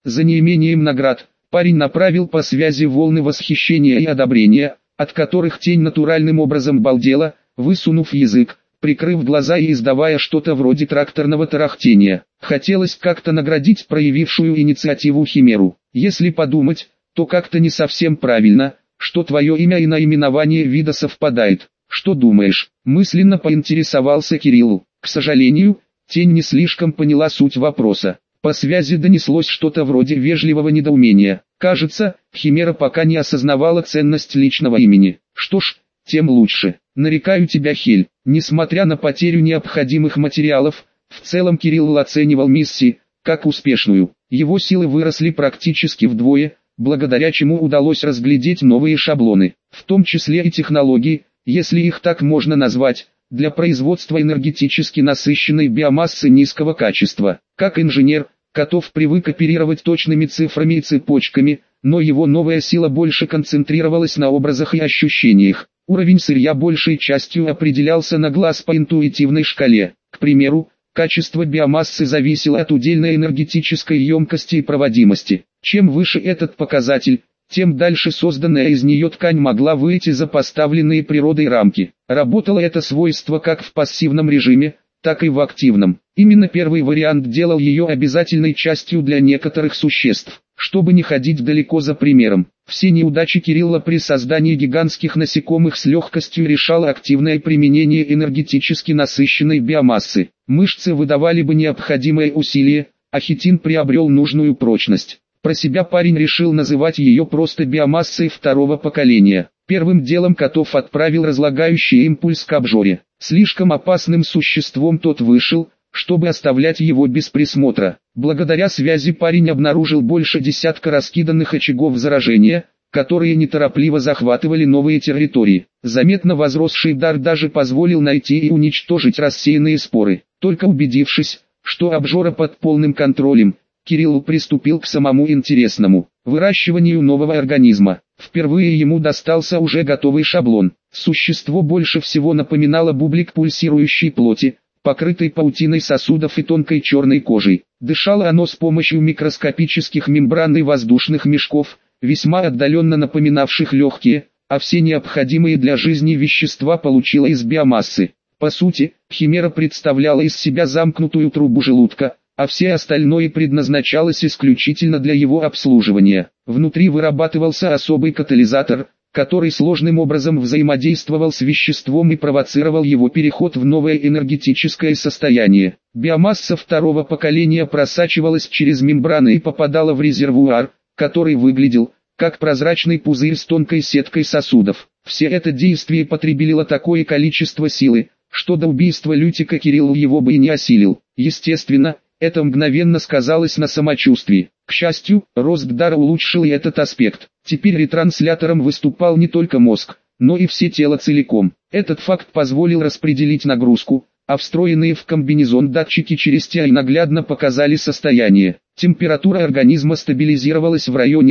За неимением наград, парень направил по связи волны восхищения и одобрения, от которых тень натуральным образом балдела, высунув язык, прикрыв глаза и издавая что-то вроде тракторного тарахтения. Хотелось как-то наградить проявившую инициативу химеру. Если подумать, то как-то не совсем правильно, что твое имя и наименование вида совпадает. Что думаешь? Мысленно поинтересовался Кирилл. К сожалению, тень не слишком поняла суть вопроса. По связи донеслось что-то вроде вежливого недоумения. Кажется, химера пока не осознавала ценность личного имени. Что ж, тем лучше. Нарекаю тебя Хель. Несмотря на потерю необходимых материалов, в целом Кирилл оценивал миссию как успешную. Его силы выросли практически вдвое, благодаря чему удалось разглядеть новые шаблоны, в том числе и технологии, если их так можно назвать, для производства энергетически насыщенной биомассы низкого качества. Как инженер, Котов привык оперировать точными цифрами и цепочками, но его новая сила больше концентрировалась на образах и ощущениях. Уровень сырья большей частью определялся на глаз по интуитивной шкале. К примеру, качество биомассы зависело от удельной энергетической емкости и проводимости. Чем выше этот показатель, тем дальше созданная из нее ткань могла выйти за поставленные природой рамки. Работало это свойство как в пассивном режиме, так и в активном. Именно первый вариант делал ее обязательной частью для некоторых существ. Чтобы не ходить далеко за примером, все неудачи Кирилла при создании гигантских насекомых с легкостью решало активное применение энергетически насыщенной биомассы. Мышцы выдавали бы необходимое усилие, а хитин приобрел нужную прочность. Про себя парень решил называть ее просто биомассой второго поколения. Первым делом Котов отправил разлагающий импульс к обжоре. Слишком опасным существом тот вышел, чтобы оставлять его без присмотра. Благодаря связи парень обнаружил больше десятка раскиданных очагов заражения, которые неторопливо захватывали новые территории. Заметно возросший дар даже позволил найти и уничтожить рассеянные споры. Только убедившись, что обжора под полным контролем, Кирилл приступил к самому интересному – выращиванию нового организма. Впервые ему достался уже готовый шаблон. Существо больше всего напоминало бублик пульсирующей плоти, покрытой паутиной сосудов и тонкой черной кожей. Дышало оно с помощью микроскопических мембран и воздушных мешков, весьма отдаленно напоминавших легкие, а все необходимые для жизни вещества получило из биомассы. По сути, химера представляла из себя замкнутую трубу желудка, а все остальное предназначалось исключительно для его обслуживания. Внутри вырабатывался особый катализатор, который сложным образом взаимодействовал с веществом и провоцировал его переход в новое энергетическое состояние. Биомасса второго поколения просачивалась через мембраны и попадала в резервуар, который выглядел как прозрачный пузырь с тонкой сеткой сосудов. Все это действие потребило такое количество силы, что до убийства Лютика Кирилл его бы и не осилил. Естественно, это мгновенно сказалось на самочувствии. К счастью, рост дара улучшил и этот аспект. Теперь ретранслятором выступал не только мозг, но и все тело целиком. Этот факт позволил распределить нагрузку, а встроенные в комбинезон датчики через TI наглядно показали состояние. Температура организма стабилизировалась в районе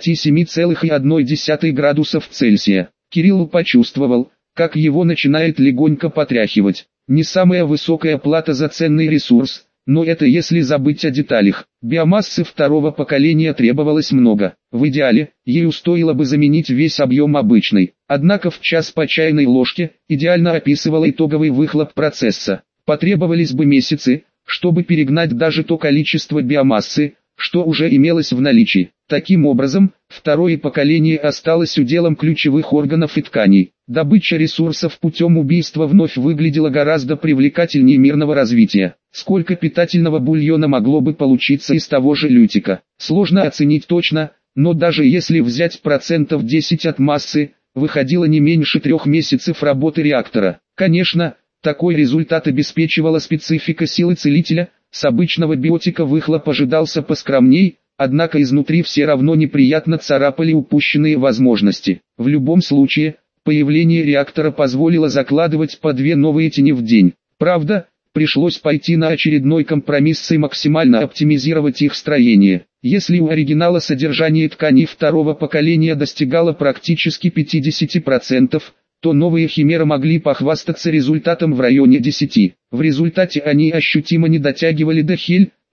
37,1 градусов Цельсия. Кирилл почувствовал, как его начинает легонько потряхивать. Не самая высокая плата за ценный ресурс, но это если забыть о деталях. Биомассы второго поколения требовалось много. В идеале, ею стоило бы заменить весь объем обычной. Однако в час по чайной ложке идеально описывал итоговый выхлоп процесса. Потребовались бы месяцы, чтобы перегнать даже то количество биомассы, что уже имелось в наличии. Таким образом, второе поколение осталось уделом ключевых органов и тканей. Добыча ресурсов путем убийства вновь выглядела гораздо привлекательнее мирного развития. Сколько питательного бульона могло бы получиться из того же Лютика, сложно оценить точно, но даже если взять процентов 10 от массы, выходило не меньше 3 месяцев работы реактора. Конечно, такой результат обеспечивала специфика силы целителя, с обычного биотика выхлоп ожидался поскромней, однако изнутри все равно неприятно царапали упущенные возможности. В любом случае, появление реактора позволило закладывать по 2 новые тени в день. Правда, пришлось пойти на очередной компромисс и максимально оптимизировать их строение. Если у оригинала содержание тканей второго поколения достигало практически 50%, то новые химеры могли похвастаться результатом в районе 10. В результате они ощутимо не дотягивали до Хель,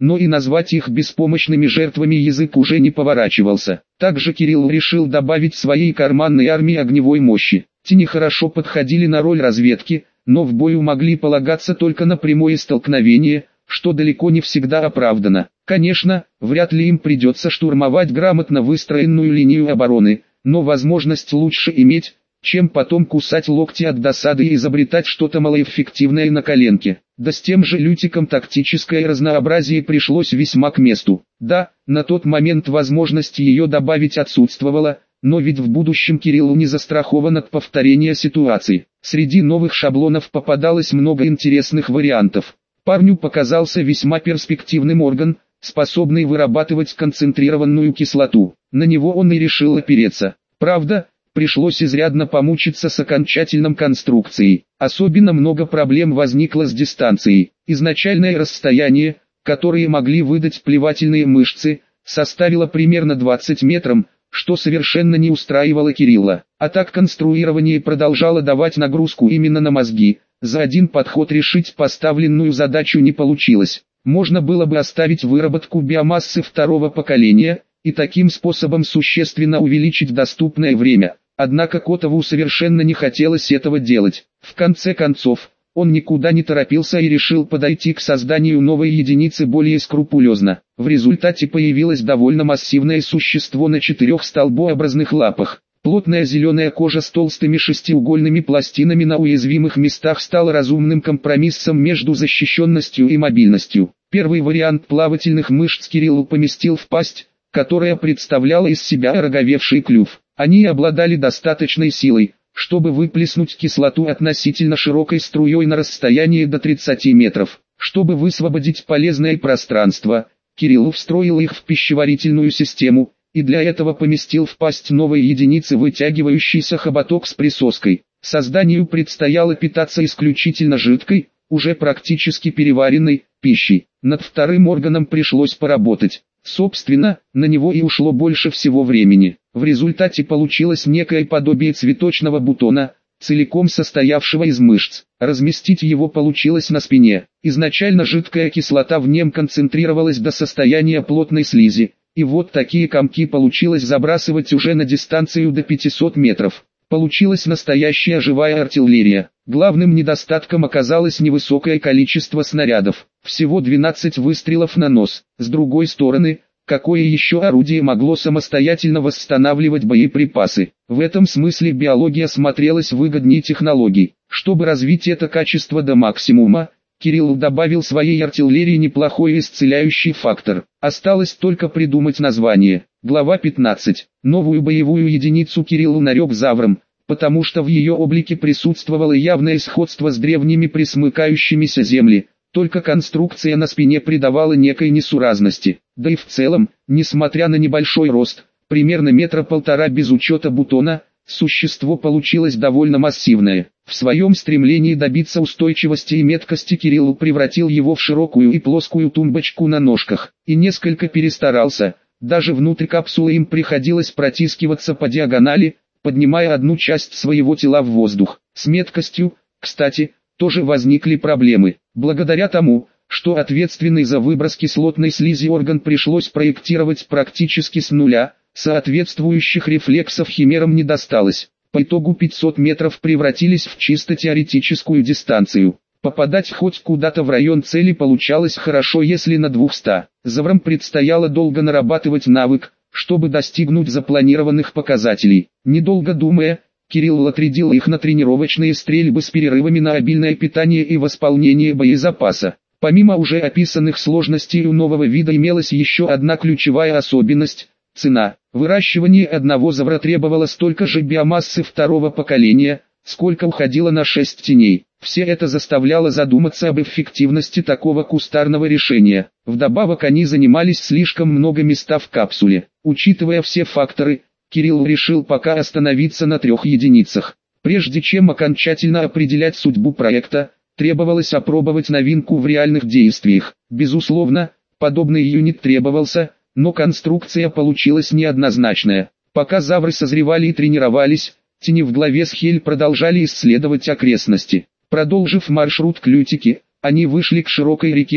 но и назвать их беспомощными жертвами язык уже не поворачивался. Также Кирилл решил добавить своей карманной армии огневой мощи. Тени хорошо подходили на роль разведки, но в бою могли полагаться только на прямое столкновение, что далеко не всегда оправдано. Конечно, вряд ли им придется штурмовать грамотно выстроенную линию обороны, но возможность лучше иметь, чем потом кусать локти от досады и изобретать что-то малоэффективное на коленке. Да с тем же Лютиком тактическое разнообразие пришлось весьма к месту. Да, на тот момент возможность ее добавить отсутствовала, но ведь в будущем Кириллу не застрахован от повторения ситуации. Среди новых шаблонов попадалось много интересных вариантов. Парню показался весьма перспективным орган, способный вырабатывать концентрированную кислоту. На него он и решил опереться. Правда, пришлось изрядно помучиться с окончательной конструкцией. Особенно много проблем возникло с дистанцией. Изначальное расстояние, которое могли выдать плевательные мышцы, составило примерно 20 метров, что совершенно не устраивало Кирилла. А так конструирование продолжало давать нагрузку именно на мозги. За один подход решить поставленную задачу не получилось. Можно было бы оставить выработку биомассы второго поколения, и таким способом существенно увеличить доступное время. Однако Котову совершенно не хотелось этого делать. В конце концов, он никуда не торопился и решил подойти к созданию новой единицы более скрупулезно. В результате появилось довольно массивное существо на 4 столбообразных лапах. Плотная зеленая кожа с толстыми шестиугольными пластинами на уязвимых местах стала разумным компромиссом между защищенностью и мобильностью. Первый вариант плавательных мышц Кириллу поместил в пасть, которая представляла из себя ороговевший клюв. Они обладали достаточной силой, чтобы выплеснуть кислоту относительно широкой струей на расстоянии до 30 метров. Чтобы высвободить полезное пространство, Кирилл встроил их в пищеварительную систему, и для этого поместил в пасть новой единицы вытягивающийся хоботок с присоской. Созданию предстояло питаться исключительно жидкой, уже практически переваренной, пищей. Над вторым органом пришлось поработать. Собственно, на него и ушло больше всего времени. В результате получилось некое подобие цветочного бутона, целиком состоявшего из мышц. Разместить его получилось на спине. Изначально жидкая кислота в нем концентрировалась до состояния плотной слизи. И вот такие комки получилось забрасывать уже на дистанцию до 500 метров. Получилась настоящая живая артиллерия. Главным недостатком оказалось невысокое количество снарядов. Всего 12 выстрелов на нос. С другой стороны, какое еще орудие могло самостоятельно восстанавливать боеприпасы? В этом смысле биология смотрелась выгоднее технологий. Чтобы развить это качество до максимума, Кирилл добавил своей артиллерии неплохой исцеляющий фактор. Осталось только придумать название. Глава 15. Новую боевую единицу Кирилл нарек Завром, потому что в ее облике присутствовало явное сходство с древними пресмыкающимися земли, только конструкция на спине придавала некой несуразности. Да и в целом, несмотря на небольшой рост, примерно 1,5 метра без учета бутона, существо получилось довольно массивное. В своем стремлении добиться устойчивости и меткости Кирилл превратил его в широкую и плоскую тумбочку на ножках, и несколько перестарался. Даже внутрь капсулы им приходилось протискиваться по диагонали, поднимая одну часть своего тела в воздух. С меткостью, кстати, тоже возникли проблемы. Благодаря тому, что ответственный за выброс кислотной слизи орган пришлось проектировать практически с нуля, соответствующих рефлексов химерам не досталось. По итогу 500 метров превратились в чисто теоретическую дистанцию. Попадать хоть куда-то в район цели получалось хорошо, если на 200. Заврам предстояло долго нарабатывать навык, чтобы достигнуть запланированных показателей. Недолго думая, Кирилл отрядил их на тренировочные стрельбы с перерывами на обильное питание и восполнение боезапаса. Помимо уже описанных сложностей у нового вида имелась еще одна ключевая особенность – цена. Выращивание одного завра требовало столько же биомассы второго поколения, сколько уходило на 6 теней. Все это заставляло задуматься об эффективности такого кустарного решения. Вдобавок они занимались слишком много места в капсуле. Учитывая все факторы, Кирилл решил пока остановиться на 3 единицах. Прежде чем окончательно определять судьбу проекта, требовалось опробовать новинку в реальных действиях. Безусловно, подобный юнит требовался, но конструкция получилась неоднозначная. Пока завры созревали и тренировались, тени в главе с Хель продолжали исследовать окрестности. Продолжив маршрут к Лютике, они вышли к широкой реке,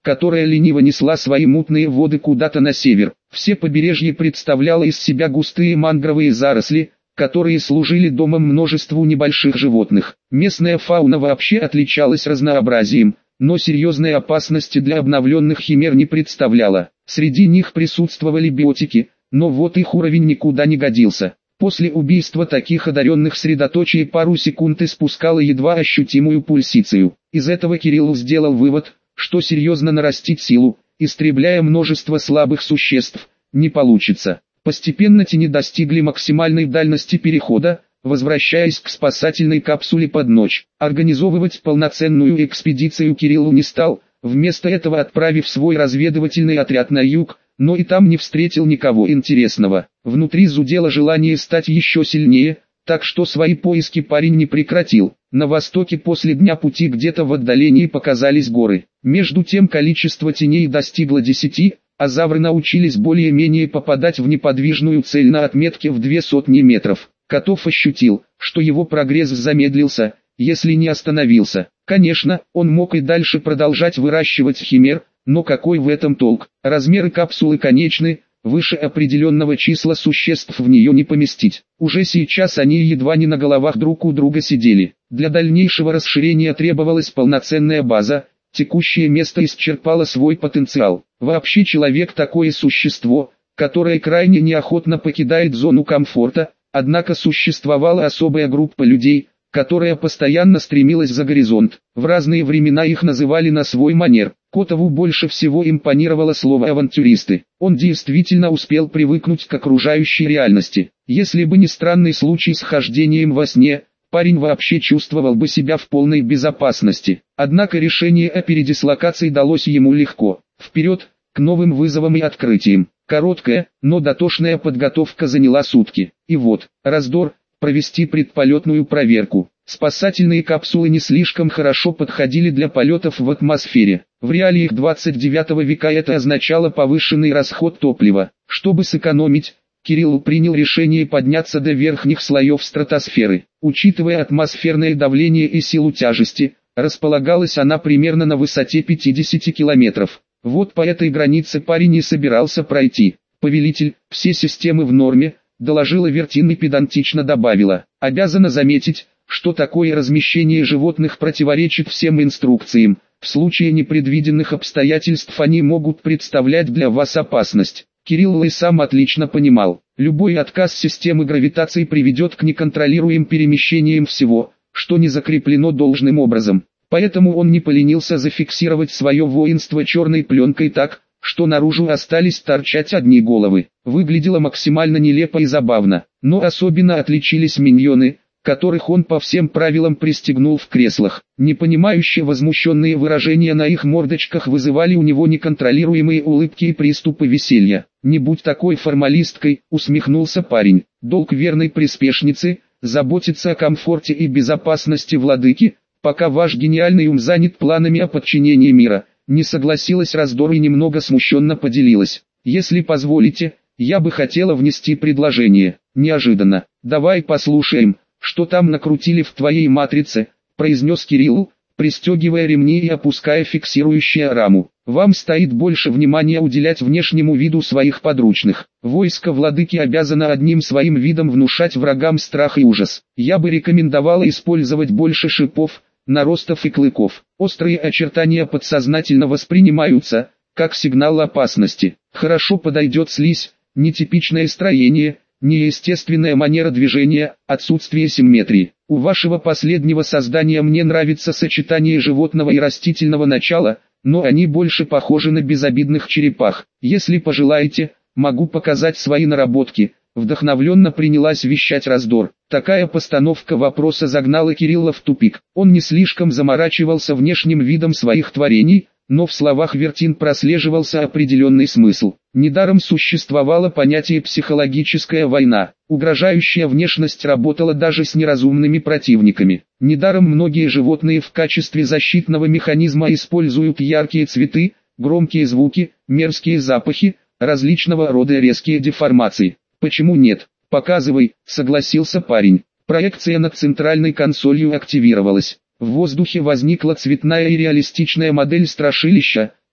которая лениво несла свои мутные воды куда-то на север. Все побережье представляло из себя густые мангровые заросли, которые служили домом множеству небольших животных. Местная фауна вообще отличалась разнообразием, но серьезной опасности для обновленных химер не представляла. Среди них присутствовали биотики, но вот их уровень никуда не годился. После убийства таких одаренных средоточие пару секунд испускало едва ощутимую пульсицию. Из этого Кирилл сделал вывод, что серьезно нарастить силу, истребляя множество слабых существ, не получится. Постепенно тени достигли максимальной дальности перехода, возвращаясь к спасательной капсуле под ночь. Организовывать полноценную экспедицию Кирилл не стал, вместо этого отправив свой разведывательный отряд на юг, но и там не встретил никого интересного. Внутри зудело желание стать еще сильнее, так что свои поиски парень не прекратил. На востоке после дня пути где-то в отдалении показались горы. Между тем количество теней достигло 10, а завры научились более-менее попадать в неподвижную цель на отметке в 200 метров. Котов ощутил, что его прогресс замедлился, если не остановился. Конечно, он мог и дальше продолжать выращивать химер, но какой в этом толк? Размеры капсулы конечны, выше определенного числа существ в нее не поместить. Уже сейчас они едва не на головах друг у друга сидели. Для дальнейшего расширения требовалась полноценная база, текущее место исчерпало свой потенциал. Вообще человек такое существо, которое крайне неохотно покидает зону комфорта, однако существовала особая группа людей, которая постоянно стремилась за горизонт. В разные времена их называли на свой манер. Котову больше всего импонировало слово «авантюристы». Он действительно успел привыкнуть к окружающей реальности. Если бы не странный случай с хождением во сне, парень вообще чувствовал бы себя в полной безопасности. Однако решение о передислокации далось ему легко. Вперед, к новым вызовам и открытиям. Короткая, но дотошная подготовка заняла сутки. И вот, раздор, провести предполетную проверку. Спасательные капсулы не слишком хорошо подходили для полетов в атмосфере. В реалиях 29 века это означало повышенный расход топлива. Чтобы сэкономить, Кирилл принял решение подняться до верхних слоев стратосферы. Учитывая атмосферное давление и силу тяжести, располагалась она примерно на высоте 50 километров. Вот по этой границе парень не собирался пройти. «Повелитель, все системы в норме», — доложила Вертин и педантично добавила. «Обязана заметить, что такое размещение животных противоречит всем инструкциям. В случае непредвиденных обстоятельств они могут представлять для вас опасность». Кирилл и сам отлично понимал, любой отказ системы гравитации приведет к неконтролируемым перемещениям всего, что не закреплено должным образом. Поэтому он не поленился зафиксировать свое воинство черной пленкой так, что наружу остались торчать одни головы. Выглядело максимально нелепо и забавно, но особенно отличились миньоны, которых он по всем правилам пристегнул в креслах. Непонимающие возмущенные выражения на их мордочках вызывали у него неконтролируемые улыбки и приступы веселья. «Не будь такой формалисткой», — усмехнулся парень. «Долг верной приспешницы — заботиться о комфорте и безопасности владыки, пока ваш гениальный ум занят планами о подчинении мира». Не согласилась раздор и немного смущенно поделилась. «Если позволите, я бы хотела внести предложение». «Неожиданно. Давай послушаем, что там накрутили в твоей матрице», — произнес Кирилл, пристегивая ремни и опуская фиксирующую раму. «Вам стоит больше внимания уделять внешнему виду своих подручных. Войско владыки обязано одним своим видом внушать врагам страх и ужас. Я бы рекомендовала использовать больше шипов, наростов и клыков. Острые очертания подсознательно воспринимаются, как сигнал опасности. Хорошо подойдет слизь, нетипичное строение, неестественная манера движения, отсутствие симметрии. У вашего последнего создания мне нравится сочетание животного и растительного начала, но они больше похожи на безобидных черепах. Если пожелаете, могу показать свои наработки». Вдохновленно принялась вещать раздор. Такая постановка вопроса загнала Кирилла в тупик. Он не слишком заморачивался внешним видом своих творений, но в словах Вертин прослеживался определенный смысл. Недаром существовало понятие «психологическая война». Угрожающая внешность работала даже с неразумными противниками. Недаром многие животные в качестве защитного механизма используют яркие цветы, громкие звуки, мерзкие запахи, различного рода резкие деформации. «Почему нет? Показывай», — согласился парень. Проекция над центральной консолью активировалась. В воздухе возникла цветная и реалистичная модель страшилища,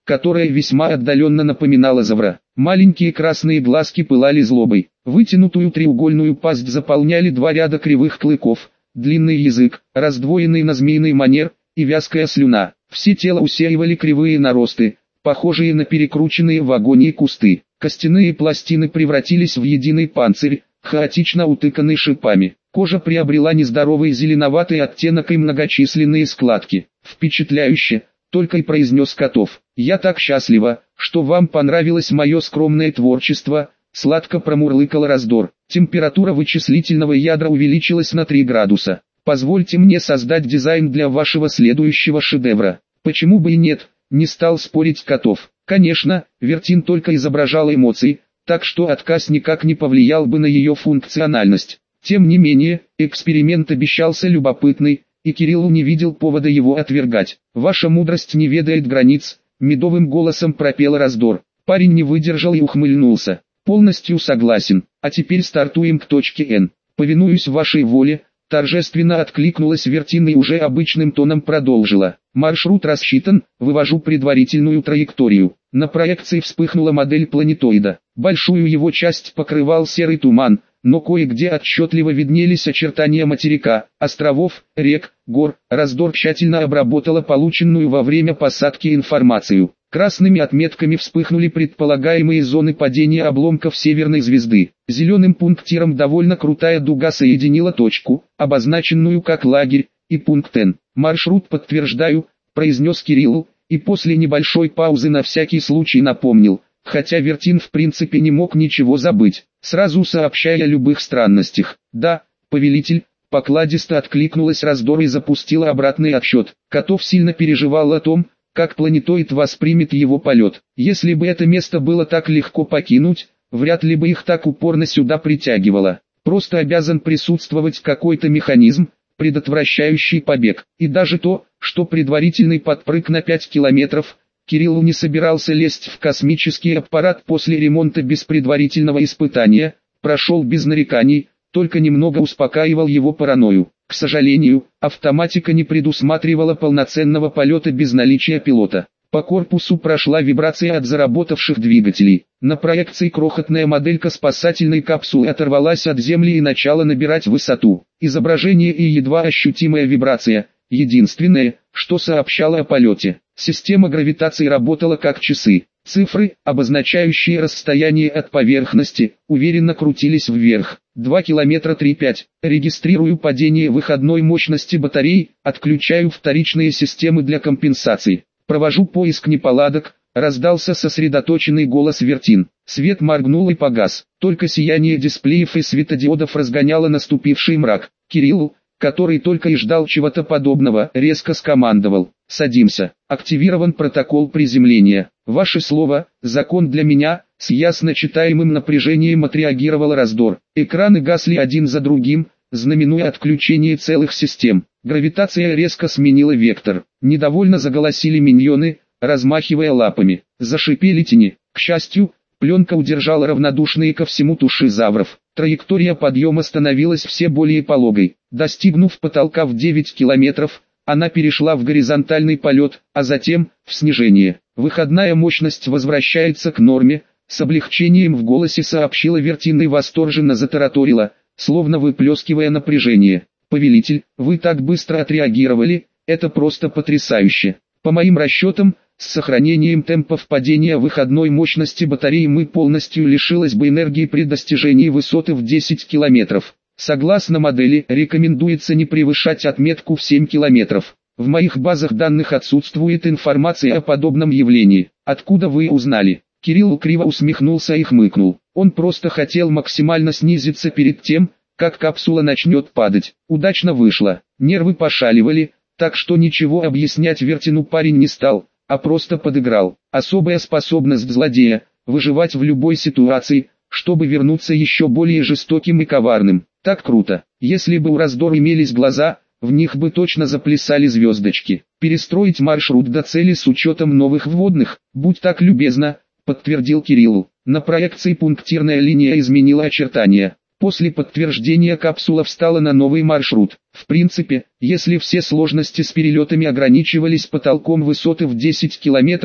которая весьма отдаленно напоминала завра. Маленькие красные глазки пылали злобой. Вытянутую треугольную пасть заполняли два ряда кривых клыков, длинный язык, раздвоенный на змеиный манер, и вязкая слюна. Все тело усеивали кривые наросты, похожие на перекрученные в агонии кусты. Костяные пластины превратились в единый панцирь, хаотично утыканный шипами. Кожа приобрела нездоровый зеленоватый оттенок и многочисленные складки. «Впечатляюще», — только и произнес Котов. «Я так счастлива, что вам понравилось мое скромное творчество», — сладко промурлыкал Раздор. Температура вычислительного ядра увеличилась на 3 градуса. «Позвольте мне создать дизайн для вашего следующего шедевра». «Почему бы и нет?» — не стал спорить Котов. Конечно, Вертин только изображала эмоции, так что отказ никак не повлиял бы на ее функциональность. Тем не менее, эксперимент обещался любопытный, и Кириллу не видел повода его отвергать. «Ваша мудрость не ведает границ», — медовым голосом пропел Раздор. Парень не выдержал и ухмыльнулся. «Полностью согласен, а теперь стартуем к точке N. Повинуюсь вашей воле», — торжественно откликнулась Вертин и уже обычным тоном продолжила. «Маршрут рассчитан, вывожу предварительную траекторию». На проекции вспыхнула модель планетоида. Большую его часть покрывал серый туман, но кое-где отчетливо виднелись очертания материка, островов, рек, гор. Раздор тщательно обработала полученную во время посадки информацию. Красными отметками вспыхнули предполагаемые зоны падения обломков северной звезды. Зеленым пунктиром довольно крутая дуга соединила точку, обозначенную как лагерь, и пункт N. «Маршрут подтверждаю», — произнес Кирилл, и после небольшой паузы на всякий случай напомнил, хотя Вертин в принципе не мог ничего забыть, сразу сообщая о любых странностях. «Да, повелитель», — покладисто откликнулась Раздор и запустила обратный отсчет. Котов сильно переживал о том, как планетоид воспримет его полет. Если бы это место было так легко покинуть, вряд ли бы их так упорно сюда притягивало. Просто обязан присутствовать какой-то механизм, предотвращающий побег. И даже то, что предварительный подпрыг на 5 километров, Кирилл не собирался лезть в космический аппарат после ремонта без предварительного испытания, прошел без нареканий, только немного успокаивал его паранойю. К сожалению, автоматика не предусматривала полноценного полета без наличия пилота. По корпусу прошла вибрация от заработавших двигателей. На проекции крохотная моделька спасательной капсулы оторвалась от Земли и начала набирать высоту. Изображение и едва ощутимая вибрация – единственное, что сообщало о полете. Система гравитации работала как часы. Цифры, обозначающие расстояние от поверхности, уверенно крутились вверх. 2 километра 3,5. Регистрирую падение выходной мощности батарей, отключаю вторичные системы для компенсации. Провожу поиск неполадок, раздался сосредоточенный голос Вертин. Свет моргнул и погас. Только сияние дисплеев и светодиодов разгоняло наступивший мрак. Кирилл, который только и ждал чего-то подобного, резко скомандовал: «Садимся». Активирован протокол приземления. «Ваше слово, закон для меня», — с ясно читаемым напряжением отреагировал Раздор. Экраны гасли один за другим, знаменуя отключение целых систем. Гравитация резко сменила вектор. Недовольно заголосили миньоны, размахивая лапами. Зашипели тени. К счастью, пленка удержала равнодушные ко всему туши завров. Траектория подъема становилась все более пологой. Достигнув потолка в 9 километров, она перешла в горизонтальный полет, а затем в снижение. «Выходная мощность возвращается к норме», — с облегчением в голосе сообщила Вертин и восторженно затараторила, словно выплескивая напряжение. «Повелитель, вы так быстро отреагировали, это просто потрясающе. По моим расчетам, с сохранением темпов падения выходной мощности батареи мы полностью лишилась бы энергии при достижении высоты в 10 километров. Согласно модели, рекомендуется не превышать отметку в 7 километров. В моих базах данных отсутствует информация о подобном явлении. Откуда вы узнали?» Кирилл криво усмехнулся и хмыкнул. Он просто хотел максимально снизиться перед тем, как капсула начнет падать. Удачно вышло. Нервы пошаливали, так что ничего объяснять Вертину парень не стал, а просто подыграл. Особая способность злодея – выживать в любой ситуации, чтобы вернуться еще более жестоким и коварным. Так круто. Если бы у Раздора имелись глаза, в них бы точно заплясали звездочки. «Перестроить маршрут до цели с учетом новых вводных, будь так любезна», — подтвердил Кирилл. На проекции пунктирная линия изменила очертания. После подтверждения капсула встала на новый маршрут. В принципе, если все сложности с перелетами ограничивались потолком высоты в 10 километров,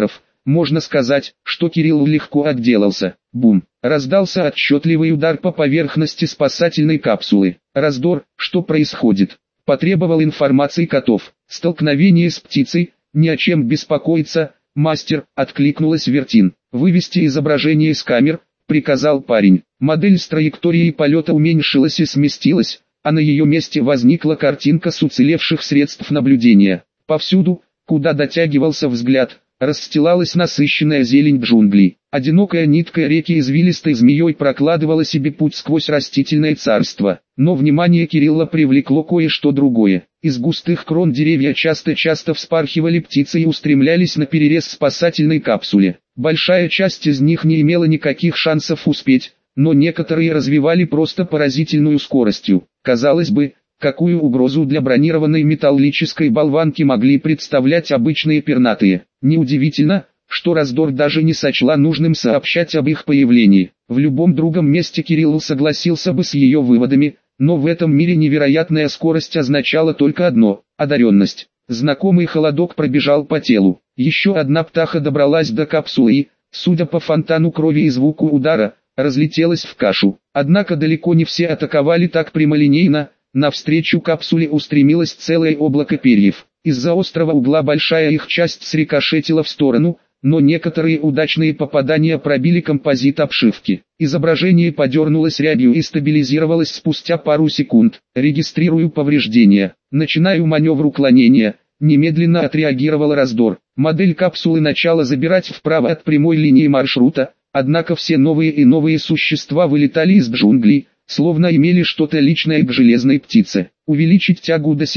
Можно сказать, что Кирилл легко отделался. Бум! Раздался отчетливый удар по поверхности спасательной капсулы. Раздор, что происходит? Потребовал информации Котов. Столкновение с птицей, ни о чем беспокоиться, мастер, откликнулась Вертин. Вывести изображение с камер, приказал парень. Модель с траекторией полета уменьшилась и сместилась, а на ее месте возникла картинка с уцелевших средств наблюдения. Повсюду, куда дотягивался взгляд, расстилалась насыщенная зелень джунглей. Одинокая нитка реки извилистой змеей прокладывала себе путь сквозь растительное царство. Но внимание Кирилла привлекло кое-что другое. Из густых крон деревья часто-часто вспархивали птицы и устремлялись на перерез спасательной капсуле. Большая часть из них не имела никаких шансов успеть, но некоторые развивали просто поразительную скоростью. Казалось бы, какую угрозу для бронированной металлической болванки могли представлять обычные пернатые. Неудивительно, что Раздор даже не сочла нужным сообщать об их появлении. В любом другом месте Кирилл согласился бы с ее выводами, но в этом мире невероятная скорость означала только одно – одаренность. Знакомый холодок пробежал по телу. Еще одна птаха добралась до капсулы и, судя по фонтану крови и звуку удара, разлетелась в кашу. Однако далеко не все атаковали так прямолинейно. Навстречу капсуле устремилось целое облако перьев. Из-за острого угла большая их часть срикошетила в сторону, но некоторые удачные попадания пробили композит обшивки. Изображение подернулось рябью и стабилизировалось спустя пару секунд. Регистрирую повреждения. Начинаю маневр уклонения. Немедленно отреагировал Раздор. Модель капсулы начала забирать вправо от прямой линии маршрута, однако все новые и новые существа вылетали из джунглей, словно имели что-то личное к железной птице. Увеличить тягу до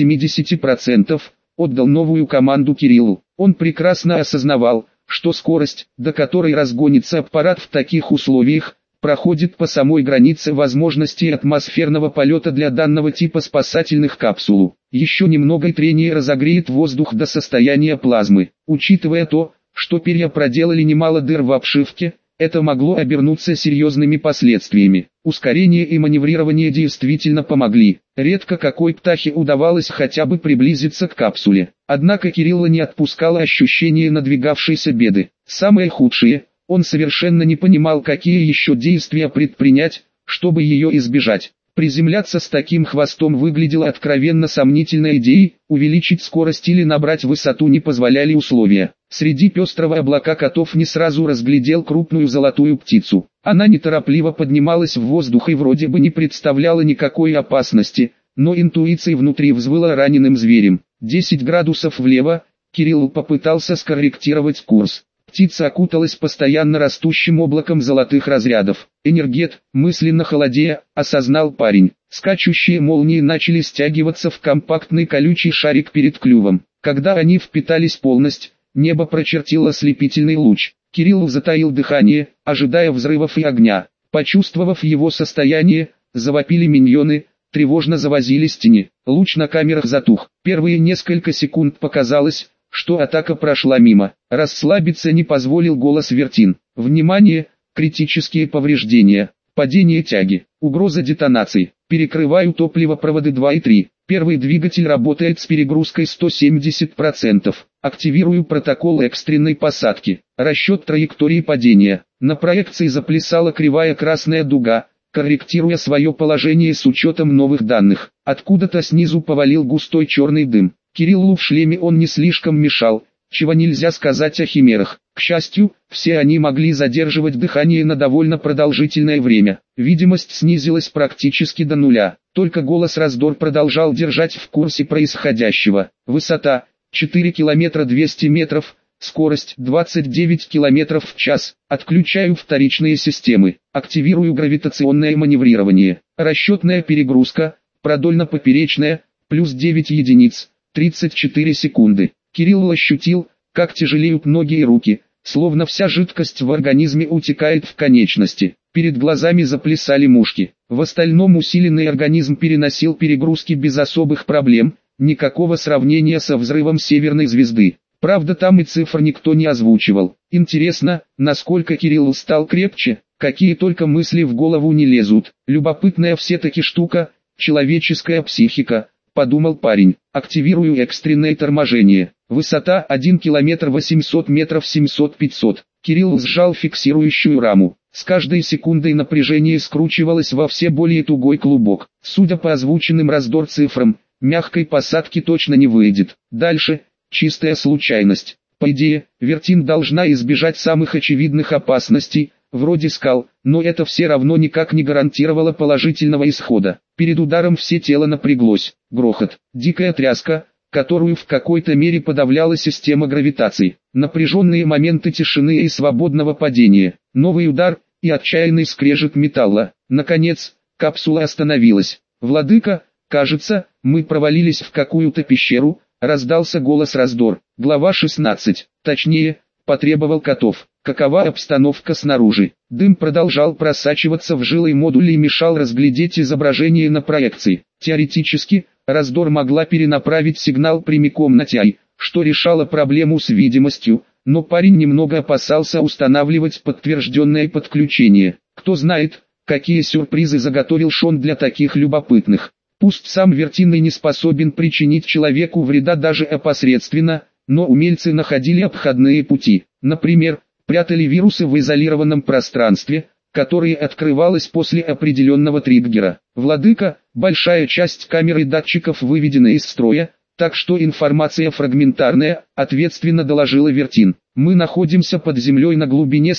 70%, отдал новую команду Кириллу. Он прекрасно осознавал, что скорость, до которой разгонится аппарат в таких условиях, проходит по самой границе возможностей атмосферного полета для данного типа спасательных капсул. Еще немного и трение разогреет воздух до состояния плазмы. Учитывая то, что перья проделали немало дыр в обшивке, это могло обернуться серьезными последствиями. Ускорение и маневрирование действительно помогли. Редко какой птахе удавалось хотя бы приблизиться к капсуле. Однако Кирилла не отпускало ощущение надвигавшейся беды. Самое худшее, он совершенно не понимал, какие еще действия предпринять, чтобы ее избежать. Приземляться с таким хвостом выглядело откровенно сомнительной идеей, увеличить скорость или набрать высоту не позволяли условия. Среди пестрого облака Котов не сразу разглядел крупную золотую птицу. Она неторопливо поднималась в воздух и вроде бы не представляла никакой опасности, но интуиция внутри взвыла раненым зверем. 10 градусов влево, Кирилл попытался скорректировать курс. Птица окуталась постоянно растущим облаком золотых разрядов. «Энергет», мысленно холодея, осознал парень. Скачущие молнии начали стягиваться в компактный колючий шарик перед клювом. Когда они впитались полностью, небо прочертило ослепительный луч. Кирилл затаил дыхание, ожидая взрывов и огня. Почувствовав его состояние, завопили миньоны, тревожно завозились тени. Луч на камерах затух. Первые несколько секунд показалось, что атака прошла мимо. Расслабиться не позволил голос Вертин. Внимание, критические повреждения, падение тяги, угроза детонации. Перекрываю топливопроводы 2 и 3. Первый двигатель работает с перегрузкой 170%. Активирую протокол экстренной посадки. Расчет траектории падения. На проекции заплясала кривая красная дуга, корректируя свое положение с учетом новых данных. Откуда-то снизу повалил густой черный дым. Кириллу в шлеме он не слишком мешал, чего нельзя сказать о химерах. К счастью, все они могли задерживать дыхание на довольно продолжительное время. Видимость снизилась практически до нуля. Только голос Раздор продолжал держать в курсе происходящего. Высота 4 километра 200 метров, скорость 29 километров в час. Отключаю вторичные системы. Активирую гравитационное маневрирование. Расчетная перегрузка, продольно-поперечная, плюс 9 единиц. 34 секунды. Кирилл ощутил, как тяжелеют ноги и руки, словно вся жидкость в организме утекает в конечности. Перед глазами заплясали мушки. В остальном усиленный организм переносил перегрузки без особых проблем, никакого сравнения со взрывом северной звезды. Правда, там и цифр никто не озвучивал. Интересно, насколько Кирилл стал крепче, какие только мысли в голову не лезут. Любопытная все-таки штука, человеческая психика. подумал парень. Активирую экстренное торможение. Высота 1 км 800 метров 700-500. Кирилл сжал фиксирующую раму. С каждой секундой напряжение скручивалось во все более тугой клубок. Судя по озвученным раздор цифрам, мягкой посадки точно не выйдет. Дальше – чистая случайность. По идее, Вертин должна избежать самых очевидных опасностей, вроде скал, но это все равно никак не гарантировало положительного исхода. Перед ударом все тело напряглось. Грохот, дикая тряска, которую в какой-то мере подавляла система гравитации. Напряженные моменты тишины и свободного падения. Новый удар и отчаянный скрежет металла. Наконец, капсула остановилась. «Владыка, кажется, мы провалились в какую-то пещеру», раздался голос Раздор. Глава 16. Точнее, потребовал Котов. Какова обстановка снаружи? Дым продолжал просачиваться в жилы модуля и мешал разглядеть изображение на проекции. Теоретически, Раздор могла перенаправить сигнал прямиком на TI, что решало проблему с видимостью, но парень немного опасался устанавливать подтвержденное подключение. Кто знает, какие сюрпризы заготовил Шон для таких любопытных. Пусть сам Вертин и не способен причинить человеку вреда даже опосредственно, но умельцы находили обходные пути. Например, прятали вирусы в изолированном пространстве, которое открывалось после определенного триггера. «Владыка, большая часть камер и датчиков выведена из строя, так что информация фрагментарная», ответственно доложила Вертин. «Мы находимся под землей на глубине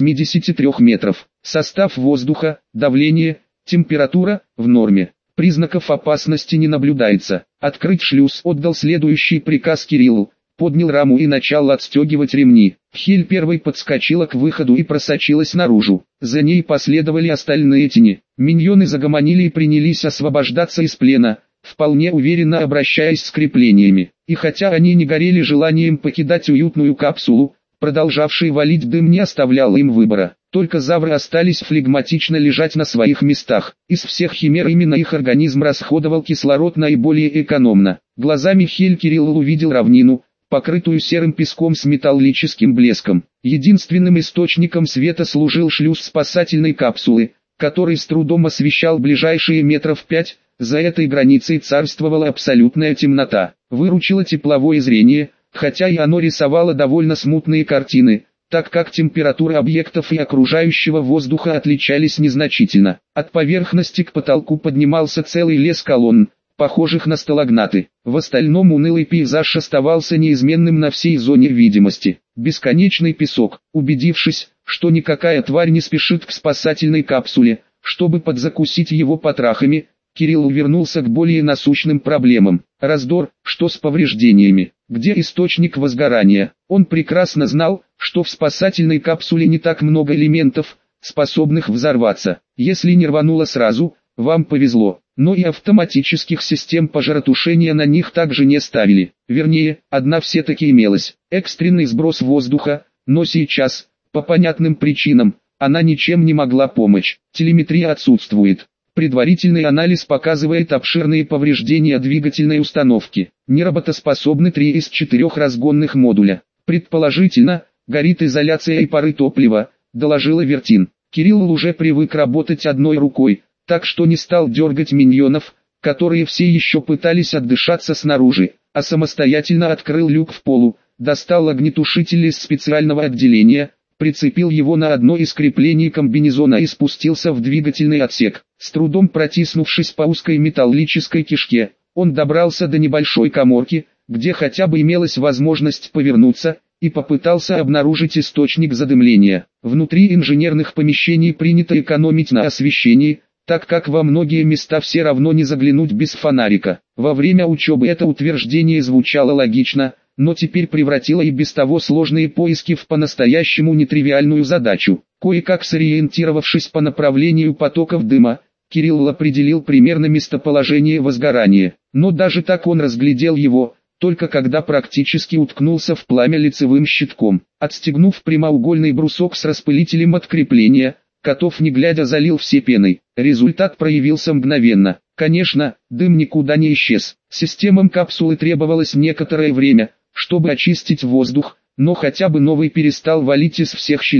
183 метров. Состав воздуха, давление, температура в норме. Признаков опасности не наблюдается. Открыть шлюз», отдал следующий приказ Кириллу. Поднял раму и начал отстегивать ремни. Хель первой подскочила к выходу и просочилась наружу. За ней последовали остальные тени. Миньоны загомонили и принялись освобождаться из плена, вполне уверенно обращаясь с креплениями. И хотя они не горели желанием покидать уютную капсулу, продолжавший валить дым не оставлял им выбора. Только завры остались флегматично лежать на своих местах. Из всех химер именно их организм расходовал кислород наиболее экономно. Глазами Хель Кирилл увидел равнину, покрытую серым песком с металлическим блеском. Единственным источником света служил шлюз спасательной капсулы, который с трудом освещал ближайшие метров 5, за этой границей царствовала абсолютная темнота. Выручило тепловое зрение, хотя и оно рисовало довольно смутные картины, так как температура объектов и окружающего воздуха отличались незначительно. От поверхности к потолку поднимался целый лес колонн, похожих на сталагнаты. В остальном унылый пейзаж оставался неизменным на всей зоне видимости. Бесконечный песок. Убедившись, что никакая тварь не спешит к спасательной капсуле, чтобы подзакусить его потрохами, Кирилл вернулся к более насущным проблемам. Раздор, что с повреждениями? Где источник возгорания? Он прекрасно знал, что в спасательной капсуле не так много элементов, способных взорваться. Если не рвануло сразу, вам повезло. Но и автоматических систем пожаротушения на них также не ставили. Вернее, одна все-таки имелась. Экстренный сброс воздуха, но сейчас, по понятным причинам, она ничем не могла помочь. Телеметрия отсутствует. Предварительный анализ показывает обширные повреждения двигательной установки. Неработоспособны 3 из 4 разгонных модуля. Предположительно, горит изоляция и пары топлива, доложила Вертин. Кирилл уже привык работать одной рукой, так что не стал дергать миньонов, которые все еще пытались отдышаться снаружи, а самостоятельно открыл люк в полу, достал огнетушитель из специального отделения, прицепил его на одно из креплений комбинезона и спустился в двигательный отсек. С трудом протиснувшись по узкой металлической кишке, он добрался до небольшой каморки, где хотя бы имелась возможность повернуться, и попытался обнаружить источник задымления. Внутри инженерных помещений принято экономить на освещении, так как во многие места все равно не заглянуть без фонарика. Во время учебы это утверждение звучало логично, но теперь превратило и без того сложные поиски в по-настоящему нетривиальную задачу. Кое-как сориентировавшись по направлению потоков дыма, Кирилл определил примерно местоположение возгорания. Но даже так он разглядел его, только когда практически уткнулся в пламя лицевым щитком. Отстегнув прямоугольный брусок с распылителем от крепления, Котов не глядя залил все пеной. Результат проявился мгновенно. Конечно, дым никуда не исчез. Системам капсулы требовалось некоторое время, чтобы очистить воздух, но хотя бы новый перестал валить из всех щелей.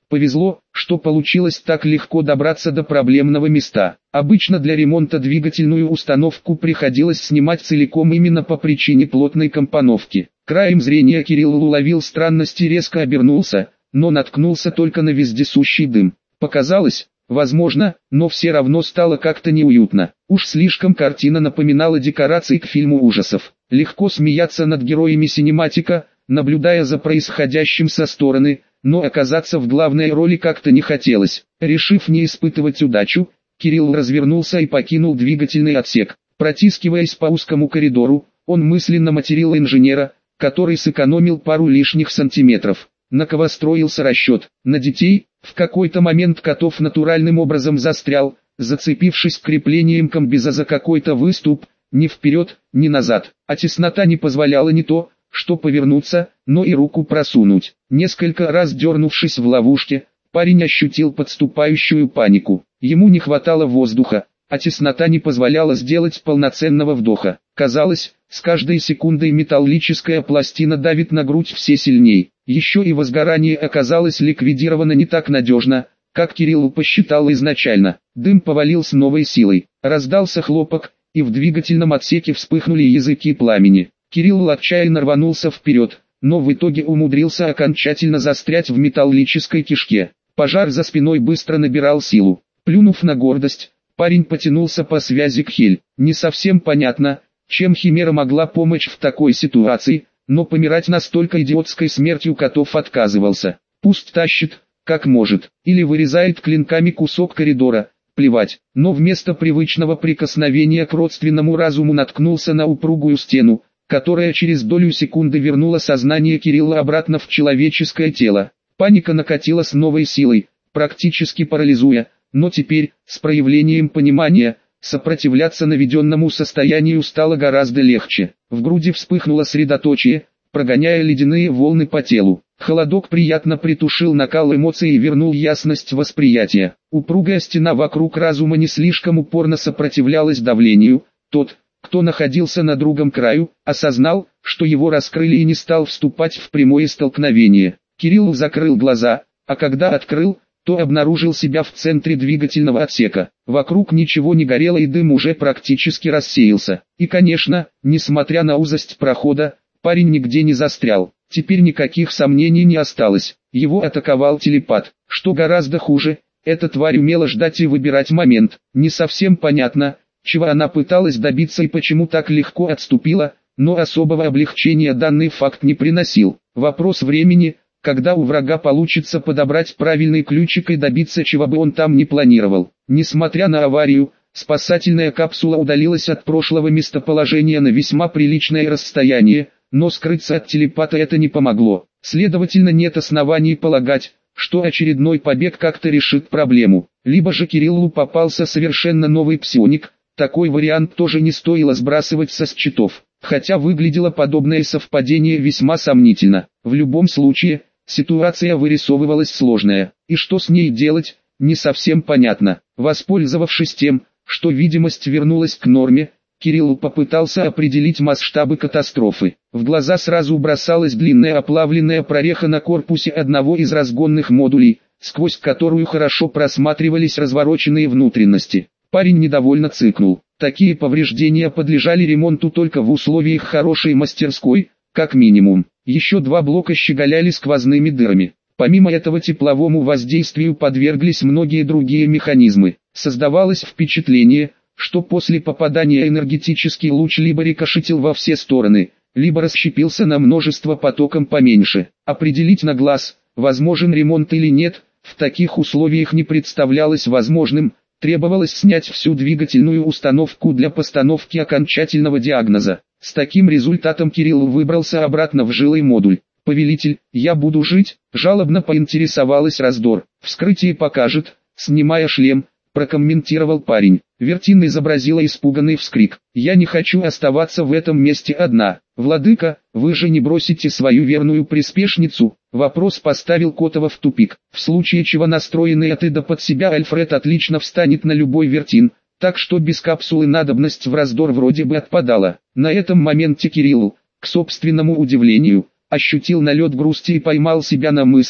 Повезло, что получилось так легко добраться до проблемного места. Обычно для ремонта двигательную установку приходилось снимать целиком именно по причине плотной компоновки. Краем зрения Кирилл уловил странности и резко обернулся, но наткнулся только на вездесущий дым. Показалось, возможно, но все равно стало как-то неуютно. Уж слишком картина напоминала декорации к фильму ужасов. Легко смеяться над героями синематика, наблюдая за происходящим со стороны, но оказаться в главной роли как-то не хотелось. Решив не испытывать удачу, Кирилл развернулся и покинул двигательный отсек. Протискиваясь по узкому коридору, он мысленно материл инженера, который сэкономил пару лишних сантиметров. На кого строился расчет? На детей? В какой-то момент Котов натуральным образом застрял, зацепившись креплением комбеза за какой-то выступ, ни вперед, ни назад. А теснота не позволяла не то, что повернуться, но и руку просунуть. Несколько раз дернувшись в ловушке, парень ощутил подступающую панику. Ему не хватало воздуха, а теснота не позволяла сделать полноценного вдоха. Казалось, с каждой секундой металлическая пластина давит на грудь все сильней. Еще и возгорание оказалось ликвидировано не так надежно, как Кирилл посчитал изначально. Дым повалил с новой силой. Раздался хлопок, и в двигательном отсеке вспыхнули языки пламени. Кирилл отчаянно рванулся вперед, но в итоге умудрился окончательно застрять в металлической кишке. Пожар за спиной быстро набирал силу. Плюнув на гордость, парень потянулся по связи к Хель. Не совсем понятно, чем Химера могла помочь в такой ситуации, но помирать настолько идиотской смертью Котов отказывался. Пусть тащит, как может, или вырезает клинками кусок коридора, плевать. Но вместо привычного прикосновения к родственному разуму наткнулся на упругую стену, которая через долю секунды вернула сознание Кирилла обратно в человеческое тело. Паника накатила с новой силой, практически парализуя, но теперь, с проявлением понимания, сопротивляться наведенному состоянию стало гораздо легче. В груди вспыхнуло средоточие, прогоняя ледяные волны по телу. Холодок приятно притушил накал эмоций и вернул ясность восприятия. Упругая стена вокруг разума не слишком упорно сопротивлялась давлению. Тот, кто находился на другом краю, осознал, что его раскрыли и не стал вступать в прямое столкновение. Кирилл закрыл глаза, а когда открыл, то обнаружил себя в центре двигательного отсека. Вокруг ничего не горело и дым уже практически рассеялся. И конечно, несмотря на узость прохода, парень нигде не застрял. Теперь никаких сомнений не осталось. Его атаковал телепат. Что гораздо хуже, эта тварь умела ждать и выбирать момент. Не совсем понятно, чего она пыталась добиться и почему так легко отступила, но особого облегчения данный факт не приносил. Вопрос времени, когда у врага получится подобрать правильный ключик и добиться чего бы он там не планировал. Несмотря на аварию, спасательная капсула удалилась от прошлого местоположения на весьма приличное расстояние, но скрыться от телепата это не помогло. Следовательно, нет оснований полагать, что очередной побег как-то решит проблему. Либо же Кириллу попался совершенно новый псионик, такой вариант тоже не стоило сбрасывать со счетов. Хотя выглядело подобное совпадение весьма сомнительно. В любом случае, ситуация вырисовывалась сложная, и что с ней делать, не совсем понятно. Воспользовавшись тем, что видимость вернулась к норме, Кирилл попытался определить масштабы катастрофы. В глаза сразу бросалась длинная оплавленная прореха на корпусе одного из разгонных модулей, сквозь которую хорошо просматривались развороченные внутренности. Парень недовольно цыкнул. Такие повреждения подлежали ремонту только в условиях хорошей мастерской, как минимум. Еще два блока щеголяли сквозными дырами. Помимо этого тепловому воздействию подверглись многие другие механизмы. Создавалось впечатление, что после попадания энергетический луч либо рикошетил во все стороны, либо расщепился на множество потоком поменьше. Определить на глаз, возможен ремонт или нет, в таких условиях не представлялось возможным. Требовалось снять всю двигательную установку для постановки окончательного диагноза. С таким результатом Кирилл выбрался обратно в жилой модуль. «Повелитель, я буду жить?» – жалобно поинтересовалась Раздор. «Вскрытие покажет», – снимая шлем, прокомментировал парень. Вертин изобразила испуганный вскрик. «Я не хочу оставаться в этом месте одна. Владыка, вы же не бросите свою верную приспешницу?» Вопрос поставил Котова в тупик. В случае чего настроенный от Ида под себя Альфред отлично встанет на любой Вертин, так что без капсулы надобность в Раздор вроде бы отпадала. На этом моменте Кирилл, к собственному удивлению, ощутил налет грусти и поймал себя на мысли,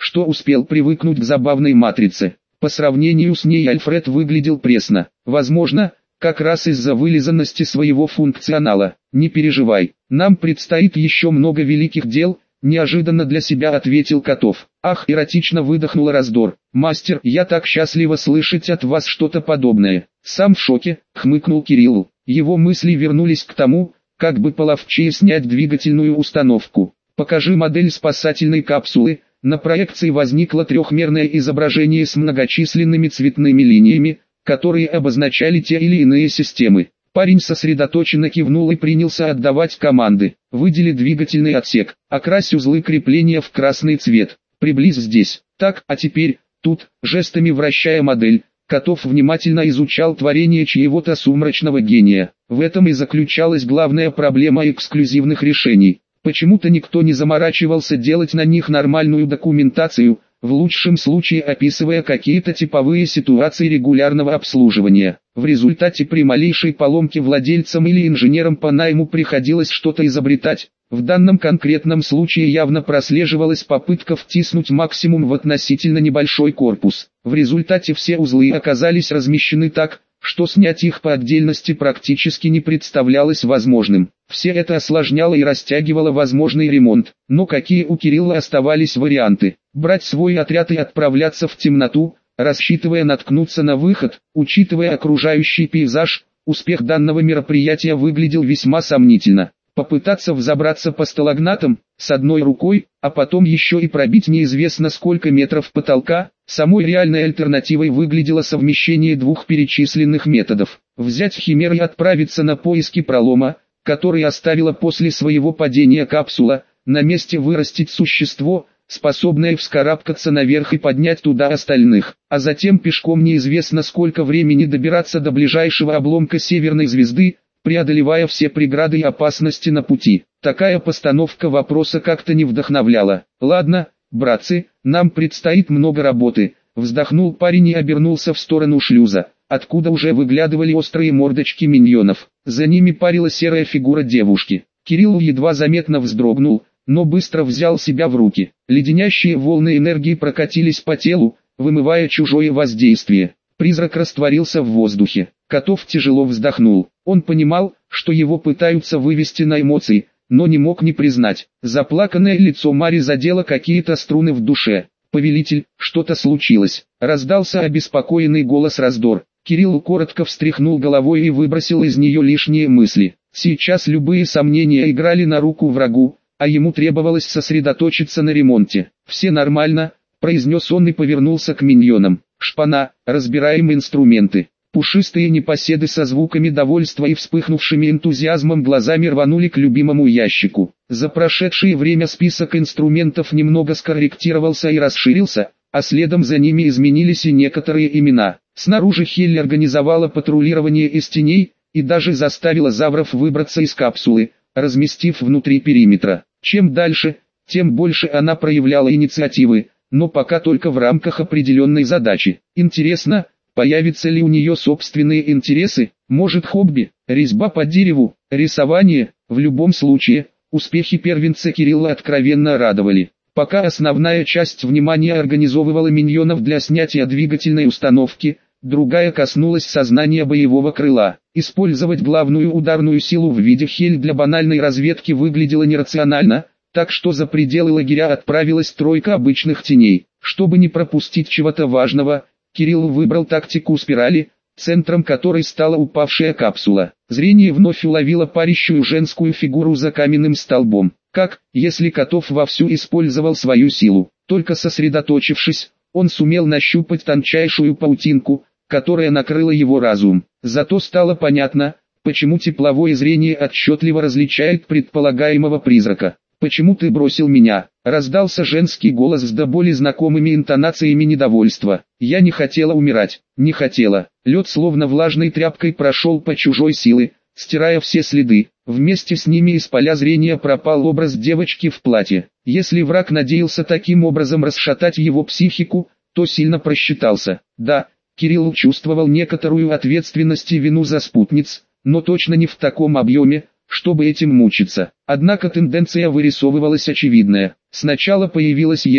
что успел привыкнуть к забавной матрице. По сравнению с ней Альфред выглядел пресно. Возможно, как раз из-за вылизанности своего функционала. «Не переживай, нам предстоит еще много великих дел», неожиданно для себя ответил Котов. «Ах!» — эротично выдохнула Раздор. «Мастер, я так счастлива слышать от вас что-то подобное». «Сам в шоке», — хмыкнул Кирилл. Его мысли вернулись к тому, как бы половчее снять двигательную установку. «Покажи модель спасательной капсулы». На проекции возникло трехмерное изображение с многочисленными цветными линиями, которые обозначали те или иные системы. Парень сосредоточенно кивнул и принялся отдавать команды. «Выдели двигательный отсек, окрась узлы крепления в красный цвет, приблизь здесь, так, а теперь, тут», жестами вращая модель. Котов внимательно изучал творение чьего-то сумрачного гения. В этом и заключалась главная проблема эксклюзивных решений. Почему-то никто не заморачивался делать на них нормальную документацию, в лучшем случае описывая какие-то типовые ситуации регулярного обслуживания. В результате при малейшей поломке владельцам или инженерам по найму приходилось что-то изобретать. В данном конкретном случае явно прослеживалась попытка втиснуть максимум в относительно небольшой корпус. В результате все узлы оказались размещены так, что снять их по отдельности практически не представлялось возможным. Все это осложняло и растягивало возможный ремонт. Но какие у Кирилла оставались варианты? Брать свой отряд и отправляться в темноту, рассчитывая наткнуться на выход. Учитывая окружающий пейзаж, успех данного мероприятия выглядел весьма сомнительно. Попытаться взобраться по сталагнатам, с одной рукой, а потом еще и пробить неизвестно сколько метров потолка, самой реальной альтернативой выглядело совмещение двух перечисленных методов. Взять Химер и отправиться на поиски пролома, который оставила после своего падения капсула, на месте вырастить существо, способное вскарабкаться наверх и поднять туда остальных, а затем пешком неизвестно сколько времени добираться до ближайшего обломка Северной звезды, преодолевая все преграды и опасности на пути. Такая постановка вопроса как-то не вдохновляла. «Ладно, братцы, нам предстоит много работы», — вздохнул парень и обернулся в сторону шлюза, откуда уже выглядывали острые мордочки миньонов. За ними парила серая фигура девушки. Кирилл едва заметно вздрогнул, но быстро взял себя в руки. Леденящие волны энергии прокатились по телу, вымывая чужое воздействие. Призрак растворился в воздухе. Котов тяжело вздохнул. Он понимал, что его пытаются вывести на эмоции, но не мог не признать. Заплаканное лицо Мари задело какие-то струны в душе. «Повелитель, что-то случилось», — раздался обеспокоенный голос Раздор. Кирилл коротко встряхнул головой и выбросил из нее лишние мысли. Сейчас любые сомнения играли на руку врагу, а ему требовалось сосредоточиться на ремонте. «Все нормально», — произнес он и повернулся к миньонам. «Шпана, разбираем инструменты». Пушистые непоседы со звуками довольства и вспыхнувшими энтузиазмом глазами рванули к любимому ящику. За прошедшее время список инструментов немного скорректировался и расширился, а следом за ними изменились и некоторые имена. Снаружи Хелли организовала патрулирование из теней, и даже заставила завров выбраться из капсулы, разместив внутри периметра. Чем дальше, тем больше она проявляла инициативы, но пока только в рамках определенной задачи. Интересно, появятся ли у нее собственные интересы, может хобби, резьба по дереву, рисование. В любом случае, успехи первенца Кирилла откровенно радовали. Пока основная часть внимания организовывала миньонов для снятия двигательной установки, другая коснулась сознания боевого крыла. Использовать главную ударную силу в виде Хель для банальной разведки выглядело нерационально, так что за пределы лагеря отправилась тройка обычных теней. Чтобы не пропустить чего-то важного, Кирилл выбрал тактику спирали, центром которой стала упавшая капсула. Зрение вновь уловило парящую женскую фигуру за каменным столбом. Как, если Котов вовсю использовал свою силу? Только сосредоточившись, он сумел нащупать тончайшую паутинку, которая накрыла его разум. Зато стало понятно, почему тепловое зрение отчетливо различает предполагаемого призрака. «Почему ты бросил меня?» — раздался женский голос с до боли знакомыми интонациями недовольства. «Я не хотела умирать, не хотела». Лед словно влажной тряпкой прошел по чужой силе, стирая все следы. Вместе с ними из поля зрения пропал образ девочки в платье. Если враг надеялся таким образом расшатать его психику, то сильно просчитался. Да, Кирилл чувствовал некоторую ответственность и вину за спутниц, но точно не в таком объеме, чтобы этим мучиться. Однако тенденция вырисовывалась очевидная. Сначала появилась Ева,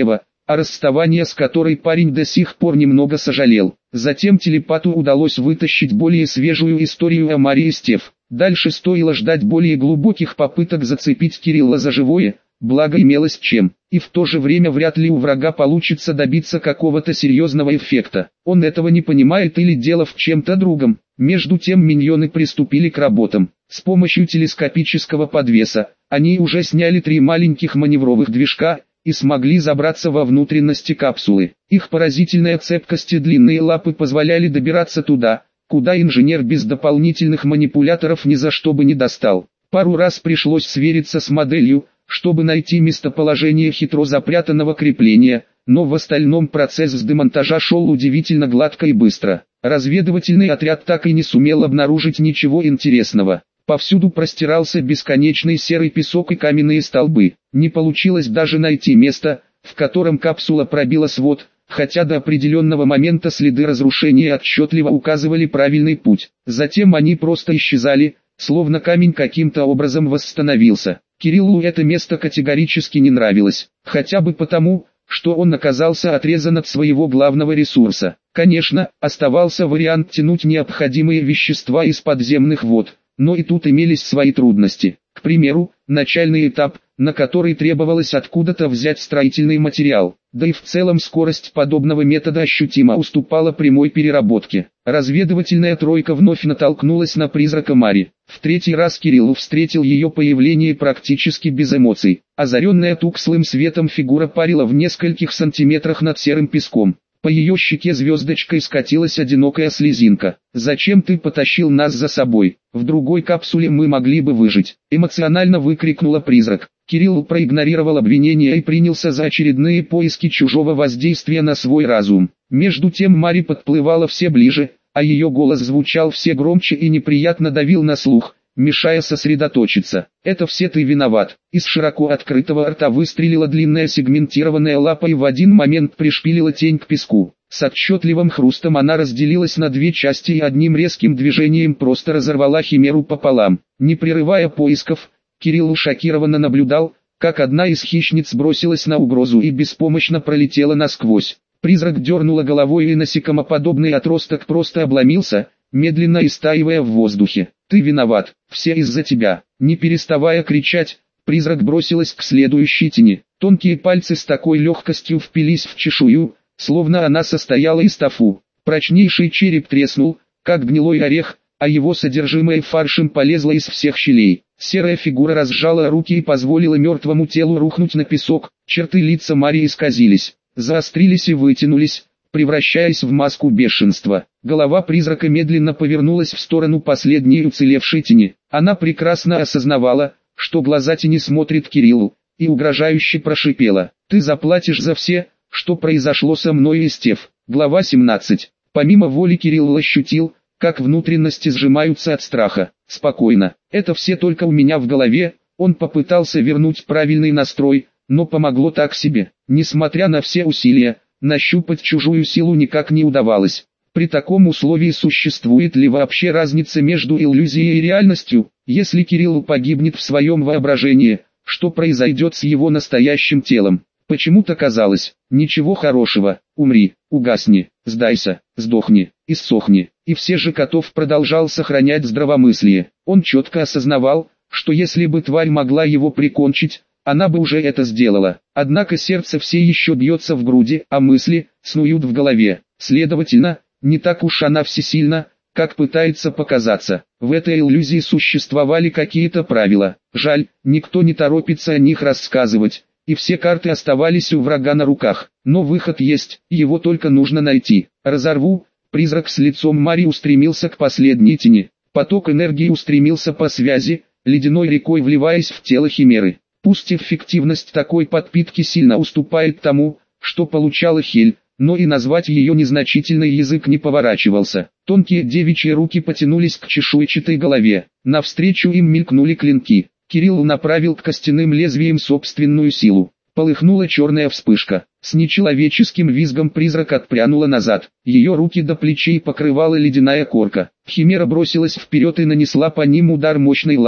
о расставании с которой парень до сих пор немного сожалел. Затем телепату удалось вытащить более свежую историю о Марии Стеф. Дальше стоило ждать более глубоких попыток зацепить Кирилла за живое, благо имелось чем, и в то же время вряд ли у врага получится добиться какого-то серьезного эффекта. Он этого не понимает или дело в чем-то другом. Между тем миньоны приступили к работам. С помощью телескопического подвеса, они уже сняли 3 маленьких маневровых движка, и смогли забраться во внутренности капсулы. Их поразительная цепкость и длинные лапы позволяли добираться туда, куда инженер без дополнительных манипуляторов ни за что бы не достал. Пару раз пришлось свериться с моделью, чтобы найти местоположение хитро запрятанного крепления, но в остальном процесс с демонтажа шел удивительно гладко и быстро. Разведывательный отряд так и не сумел обнаружить ничего интересного. Повсюду простирался бесконечный серый песок и каменные столбы. Не получилось даже найти место, в котором капсула пробила свод, хотя до определенного момента следы разрушения отчетливо указывали правильный путь. Затем они просто исчезали, словно камень каким-то образом восстановился. Кириллу это место категорически не нравилось, хотя бы потому, что он оказался отрезан от своего главного ресурса. Конечно, оставался вариант тянуть необходимые вещества из подземных вод. Но и тут имелись свои трудности. К примеру, начальный этап, на который требовалось откуда-то взять строительный материал, да и в целом скорость подобного метода ощутимо уступала прямой переработке. Разведывательная тройка вновь натолкнулась на призрака Мари. В 3-й раз Кирилл встретил ее появление практически без эмоций. Озаренная тусклым светом фигура парила в нескольких сантиметрах над серым песком. По ее щеке звездочкой скатилась одинокая слезинка. «Зачем ты потащил нас за собой? В другой капсуле мы могли бы выжить», — эмоционально выкрикнула призрак. Кирилл проигнорировал обвинения и принялся за очередные поиски чужого воздействия на свой разум. Между тем Мари подплывала все ближе, а ее голос звучал все громче и неприятно давил на слух, мешая сосредоточиться. «Это все ты виноват». Из широко открытого рта выстрелила длинная сегментированная лапа и в один момент пришпилила тень к песку. С отчетливым хрустом она разделилась на 2 части и одним резким движением просто разорвала химеру пополам. Не прерывая поисков, Кирилл шокированно наблюдал, как одна из хищниц бросилась на угрозу и беспомощно пролетела насквозь. Призрак дернула головой и насекомоподобный отросток просто обломился, медленно истаивая в воздухе. «Ты виноват, все из-за тебя». Не переставая кричать, призрак бросилась к следующей тени. Тонкие пальцы с такой легкостью впились в чешую, словно она состояла из тофу. Прочнейший череп треснул, как гнилой орех, а его содержимое фаршем полезло из всех щелей. Серая фигура разжала руки и позволила мертвому телу рухнуть на песок. Черты лица Марии исказились, заострились и вытянулись, превращаясь в маску бешенства. Голова призрака медленно повернулась в сторону последней уцелевшей тени. Она прекрасно осознавала, что глаза тени смотрят Кириллу, и угрожающе прошипела: «Ты заплатишь за все, что произошло со мной и Стеф». Глава 17. Помимо воли Кирилл ощутил, как внутренности сжимаются от страха. «Спокойно, это все только у меня в голове». Он попытался вернуть правильный настрой, но помогло так себе. Несмотря на все усилия, нащупать чужую силу никак не удавалось. При таком условии существует ли вообще разница между иллюзией и реальностью? Если Кирилл погибнет в своем воображении, что произойдет с его настоящим телом? Почему-то казалось, ничего хорошего. Умри, угасни, сдайся, сдохни, иссохни. И все же Котов продолжал сохранять здравомыслие. Он четко осознавал, что если бы тварь могла его прикончить, она бы уже это сделала. Однако сердце все еще бьется в груди, а мысли снуют в голове. Следовательно, не так уж она всесильна, как пытается показаться. В этой иллюзии существовали какие-то правила. Жаль, никто не торопится о них рассказывать, и все карты оставались у врага на руках. Но выход есть, его только нужно найти. «Разорву». Призрак с лицом Мари устремился к последней тени. Поток энергии устремился по связи, ледяной рекой вливаясь в тело химеры. Пусть эффективность такой подпитки сильно уступает тому, что получала Хель, но и назвать ее незначительной язык не поворачивался. Тонкие девичьи руки потянулись к чешуйчатой голове. Навстречу им мелькнули клинки. Кирилл направил к костяным лезвиям собственную силу. Полыхнула черная вспышка. С нечеловеческим визгом призрак отпрянула назад. Ее руки до плечей покрывала ледяная корка. Химера бросилась вперед и нанесла по ним удар мощной лапой.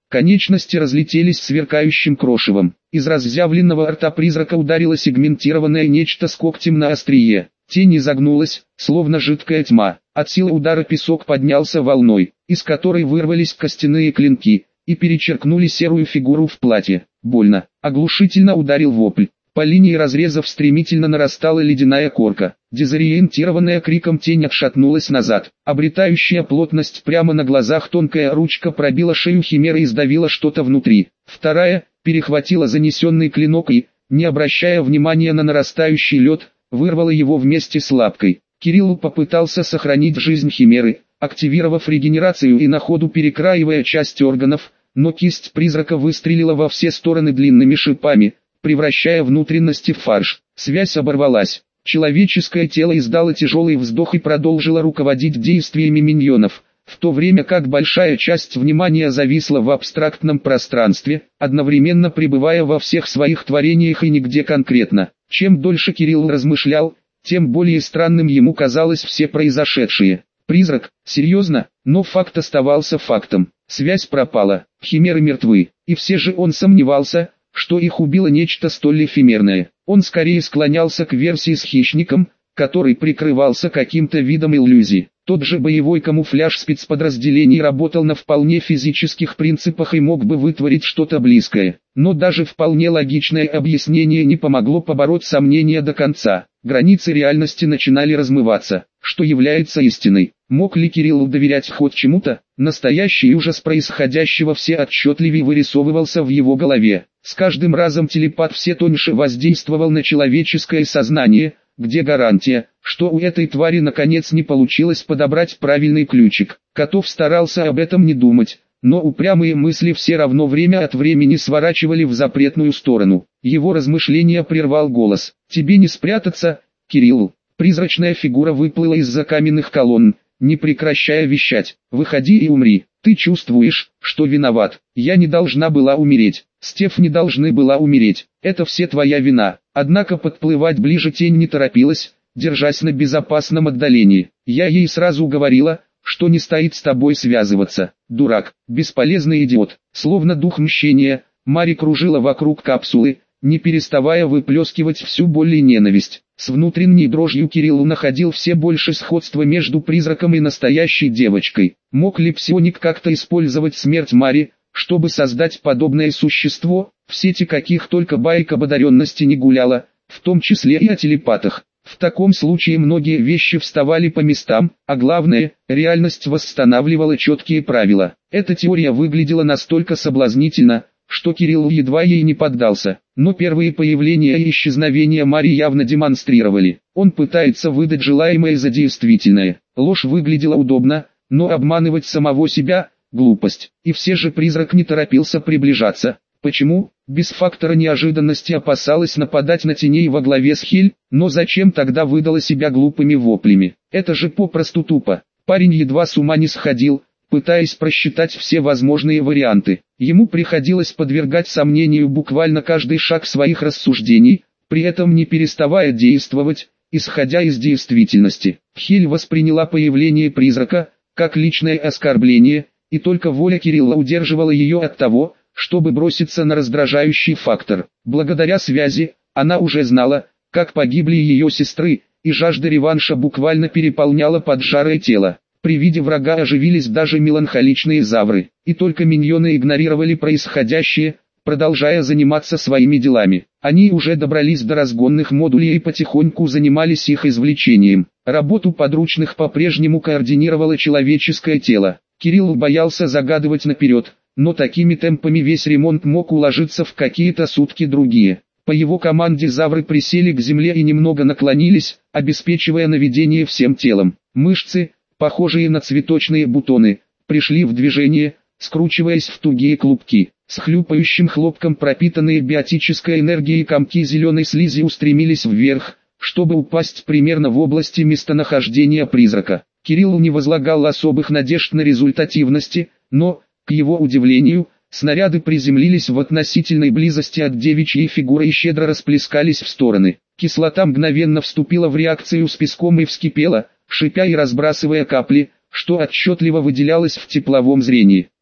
Конечности разлетелись сверкающим крошевом. Из разъявленного рта призрака ударило сегментированное нечто с когтем на острие. Тень изогнулась, словно жидкая тьма. От силы удара песок поднялся волной, из которой вырвались костяные клинки, и перечеркнули серую фигуру в платье. Больно. Оглушительно ударил вопль. По линии разрезов стремительно нарастала ледяная корка. Дезориентированная криком тень отшатнулась назад. Обретающая плотность прямо на глазах тонкая ручка пробила шею химеры и сдавила что-то внутри. Вторая перехватила занесенный клинок и, не обращая внимания на нарастающий лед, вырвала его вместе с лапкой. Кирилл попытался сохранить жизнь химеры, активировав регенерацию и на ходу перекраивая часть органов, но кисть призрака выстрелила во все стороны длинными шипами, превращая внутренности в фарш. Связь оборвалась. Человеческое тело издало тяжелый вздох и продолжило руководить действиями миньонов, в то время как большая часть внимания зависла в абстрактном пространстве, одновременно пребывая во всех своих творениях и нигде конкретно. Чем дольше Кирилл размышлял, тем более странным ему казалось все произошедшее. Призрак, серьезно, но факт оставался фактом. Связь пропала, химеры мертвы, и все же он сомневался, что их убило нечто столь эфемерное. Он скорее склонялся к версии с хищником, который прикрывался каким-то видом иллюзии. Тот же боевой камуфляж спецподразделений работал на вполне физических принципах и мог бы вытворить что-то близкое. Но даже вполне логичное объяснение не помогло побороть сомнения до конца. Границы реальности начинали размываться. Что является истиной? Мог ли Кирилл доверять хоть чему-то? Настоящий ужас происходящего все отчетливее вырисовывался в его голове. С каждым разом телепат все тоньше воздействовал на человеческое сознание. Где гарантия, что у этой твари наконец не получилось подобрать правильный ключик? Котов старался об этом не думать, но упрямые мысли все равно время от времени сворачивали в запретную сторону. Его размышления прервал голос. «Тебе не спрятаться, Кирилл». Призрачная фигура выплыла из-за каменных колонн, не прекращая вещать. «Выходи и умри. Ты чувствуешь, что виноват. Я не должна была умереть. Стеф не должны была умереть. Это все твоя вина». Однако подплывать ближе тень не торопилась, держась на безопасном отдалении. «Я ей сразу говорила, что не стоит с тобой связываться. Дурак, бесполезный идиот». Словно дух мщения, Мари кружила вокруг капсулы, не переставая выплескивать всю боль и ненависть. С внутренней дрожью Кирилл находил все больше сходства между призраком и настоящей девочкой. Мог ли псионик как-то использовать смерть Мари, чтобы создать подобное существо, в сети каких только баек об одаренности не гуляла, в том числе и о телепатах? В таком случае многие вещи вставали по местам, а главное, реальность восстанавливала четкие правила. Эта теория выглядела настолько соблазнительно, что Кирилл едва ей не поддался, но первые появления и исчезновения Мари явно демонстрировали. Он пытается выдать желаемое за действительное. Ложь выглядела удобно, но обманывать самого себя – глупость. И все же призрак не торопился приближаться. Почему? Без фактора неожиданности опасалась нападать на теней во главе с Хель, но зачем тогда выдала себя глупыми воплями? Это же попросту тупо. Парень едва с ума не сходил, пытаясь просчитать все возможные варианты. Ему приходилось подвергать сомнению буквально каждый шаг своих рассуждений, при этом не переставая действовать, исходя из действительности. Хель восприняла появление призрака как личное оскорбление, и только воля Кирилла удерживала ее от того, чтобы броситься на раздражающий фактор. Благодаря связи, она уже знала, как погибли ее сестры, и жажда реванша буквально переполняла поджарое тело. При виде врага оживились даже меланхоличные завры, и только миньоны игнорировали происходящее, продолжая заниматься своими делами. Они уже добрались до разгонных модулей и потихоньку занимались их извлечением. Работу подручных по-прежнему координировало человеческое тело. Кирилл боялся загадывать наперед, но такими темпами весь ремонт мог уложиться в какие-то сутки другие. По его команде завры присели к земле и немного наклонились, обеспечивая наведение всем телом. Мышцы, похожие на цветочные бутоны, пришли в движение, скручиваясь в тугие клубки. С хлюпающим хлопком пропитанные биотической энергией комки зеленой слизи устремились вверх, чтобы упасть примерно в области местонахождения призрака. Кирилл не возлагал особых надежд на результативности, но, к его удивлению, снаряды приземлились в относительной близости от девичьей фигуры и щедро расплескались в стороны. Кислота мгновенно вступила в реакцию с песком и вскипела, шипя и разбрасывая капли, что отчетливо выделялось в тепловом зрении.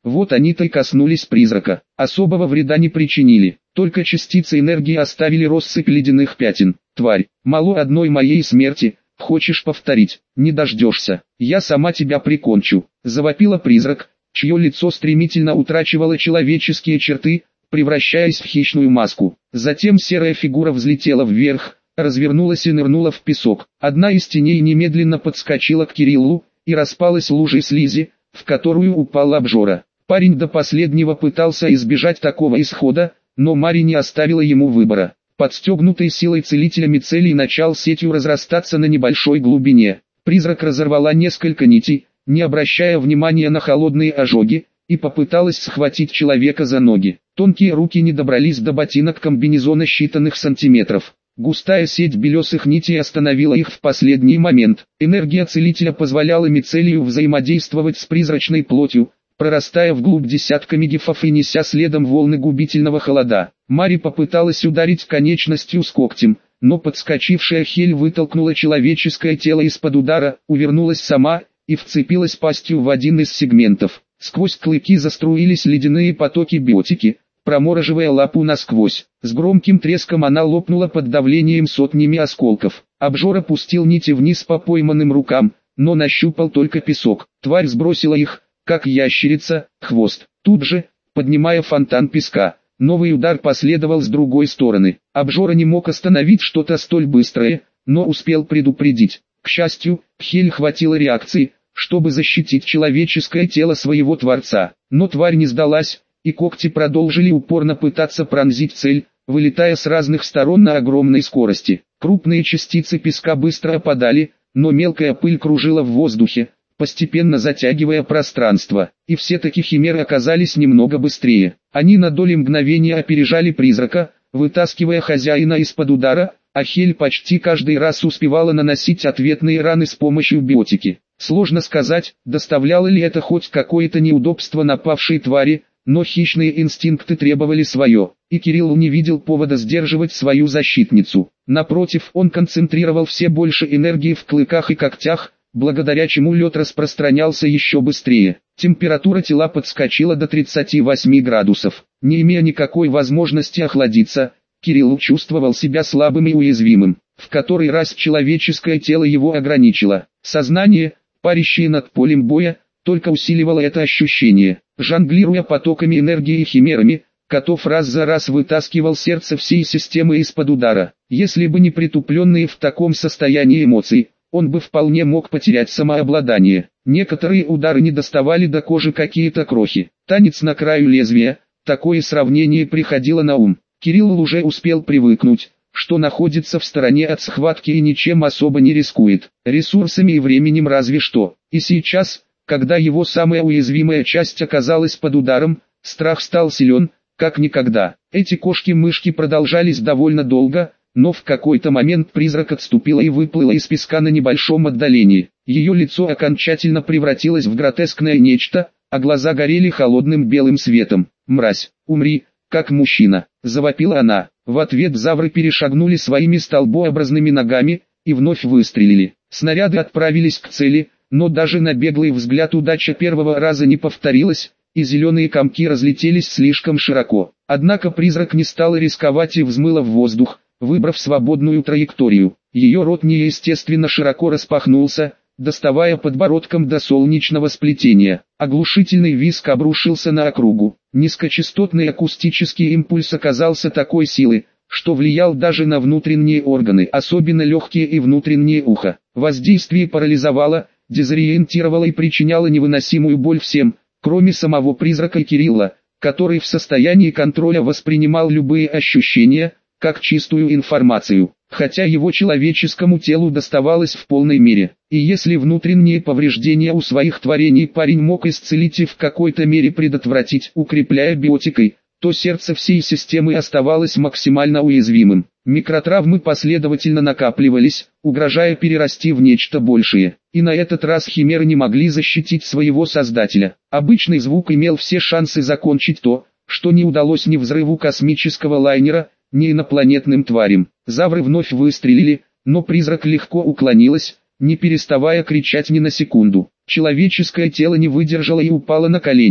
Вот они-то и коснулись призрака. Особого вреда не причинили, только частицы энергии оставили россыпь ледяных пятен. Тварь, мало одной моей смерти, хочешь повторить, не дождешься, я сама тебя прикончу. Завопила призрак, чье лицо стремительно утрачивало человеческие черты, превращаясь в хищную маску. Затем серая фигура взлетела вверх, развернулась и нырнула в песок. Одна из теней немедленно подскочила к Кириллу и распалась лужей слизи, в которую упал обжора. Парень до последнего пытался избежать такого исхода, но Мари не оставила ему выбора. Подстегнутый силой целителя мицелий начал сетью разрастаться на небольшой глубине. Призрак разорвала несколько нитей, не обращая внимания на холодные ожоги, и попыталась схватить человека за ноги. Тонкие руки не добрались до ботинок комбинезона считанных сантиметров. Густая сеть белесых нитей остановила их в последний момент. Энергия целителя позволяла мицелию взаимодействовать с призрачной плотью, прорастая вглубь десятками гифов и неся следом волны губительного холода. Мари попыталась ударить конечностью с когтем, но подскочившая Хель вытолкнула человеческое тело из-под удара, увернулась сама и вцепилась пастью в один из сегментов. Сквозь клыки заструились ледяные потоки биотики, промораживая лапу насквозь. С громким треском она лопнула под давлением сотнями осколков. Обжора пустил нити вниз по пойманным рукам, но нащупал только песок. Тварь сбросила их, как ящерица, хвост. Тут же, поднимая фонтан песка, новый удар последовал с другой стороны. Обжора не мог остановить что-то столь быстрое, но успел предупредить. К счастью, Хель хватило реакции, чтобы защитить человеческое тело своего творца. Но тварь не сдалась, и когти продолжили упорно пытаться пронзить цель, вылетая с разных сторон на огромной скорости. Крупные частицы песка быстро опадали, но мелкая пыль кружила в воздухе, постепенно затягивая пространство. И все-таки химеры оказались немного быстрее. Они на доли мгновения опережали призрака, вытаскивая хозяина из-под удара, а Хель почти каждый раз успевала наносить ответные раны с помощью биотики. Сложно сказать, доставляло ли это хоть какое-то неудобство напавшей твари, но хищные инстинкты требовали свое, и Кирилл не видел повода сдерживать свою защитницу. Напротив, он концентрировал все больше энергии в клыках и когтях, благодаря чему лед распространялся еще быстрее. Температура тела подскочила до 38 градусов. Не имея никакой возможности охладиться, Кирилл чувствовал себя слабым и уязвимым. В который раз человеческое тело его ограничило. Сознание, парящее над полем боя, только усиливало это ощущение. Жонглируя потоками энергии и химерами, Котов раз за раз вытаскивал сердце всей системы из-под удара. Если бы не притупленные в таком состоянии эмоции, он бы вполне мог потерять самообладание. Некоторые удары не доставали до кожи какие-то крохи. Танец на краю лезвия, такое сравнение приходило на ум. Кирилл уже успел привыкнуть, что находится в стороне от схватки и ничем особо не рискует, ресурсами и временем разве что. И сейчас, когда его самая уязвимая часть оказалась под ударом, страх стал силен, как никогда. Эти кошки-мышки продолжались довольно долго, но в какой-то момент призрак отступила и выплыла из песка на небольшом отдалении. Ее лицо окончательно превратилось в гротескное нечто, а глаза горели холодным белым светом. «Мразь, умри, как мужчина!» – завопила она. В ответ завры перешагнули своими столбообразными ногами и вновь выстрелили. Снаряды отправились к цели, но даже на беглый взгляд удача первого раза не повторилась, и зеленые комки разлетелись слишком широко. Однако призрак не стал рисковать и взмыла в воздух, выбрав свободную траекторию. Ее рот неестественно широко распахнулся, доставая подбородком до солнечного сплетения. Оглушительный визг обрушился на округу. Низкочастотный акустический импульс оказался такой силы, что влиял даже на внутренние органы, особенно легкие и внутреннее ухо. Воздействие парализовало, дезориентировало и причиняло невыносимую боль всем, кроме самого призрака и Кирилла, который в состоянии контроля воспринимал любые ощущения, как чистую информацию, хотя его человеческому телу доставалось в полной мере. И если внутренние повреждения у своих творений парень мог исцелить и в какой-то мере предотвратить, укрепляя биотикой, то сердце всей системы оставалось максимально уязвимым. Микротравмы последовательно накапливались, угрожая перерасти в нечто большее. И на этот раз химеры не могли защитить своего создателя. Обычный звук имел все шансы закончить то, что не удалось ни взрыву космического лайнера, ни инопланетным тварям. Завры вновь выстрелили, но призрак легко уклонилась, не переставая кричать ни на секунду. Человеческое тело не выдержало и упало на колени.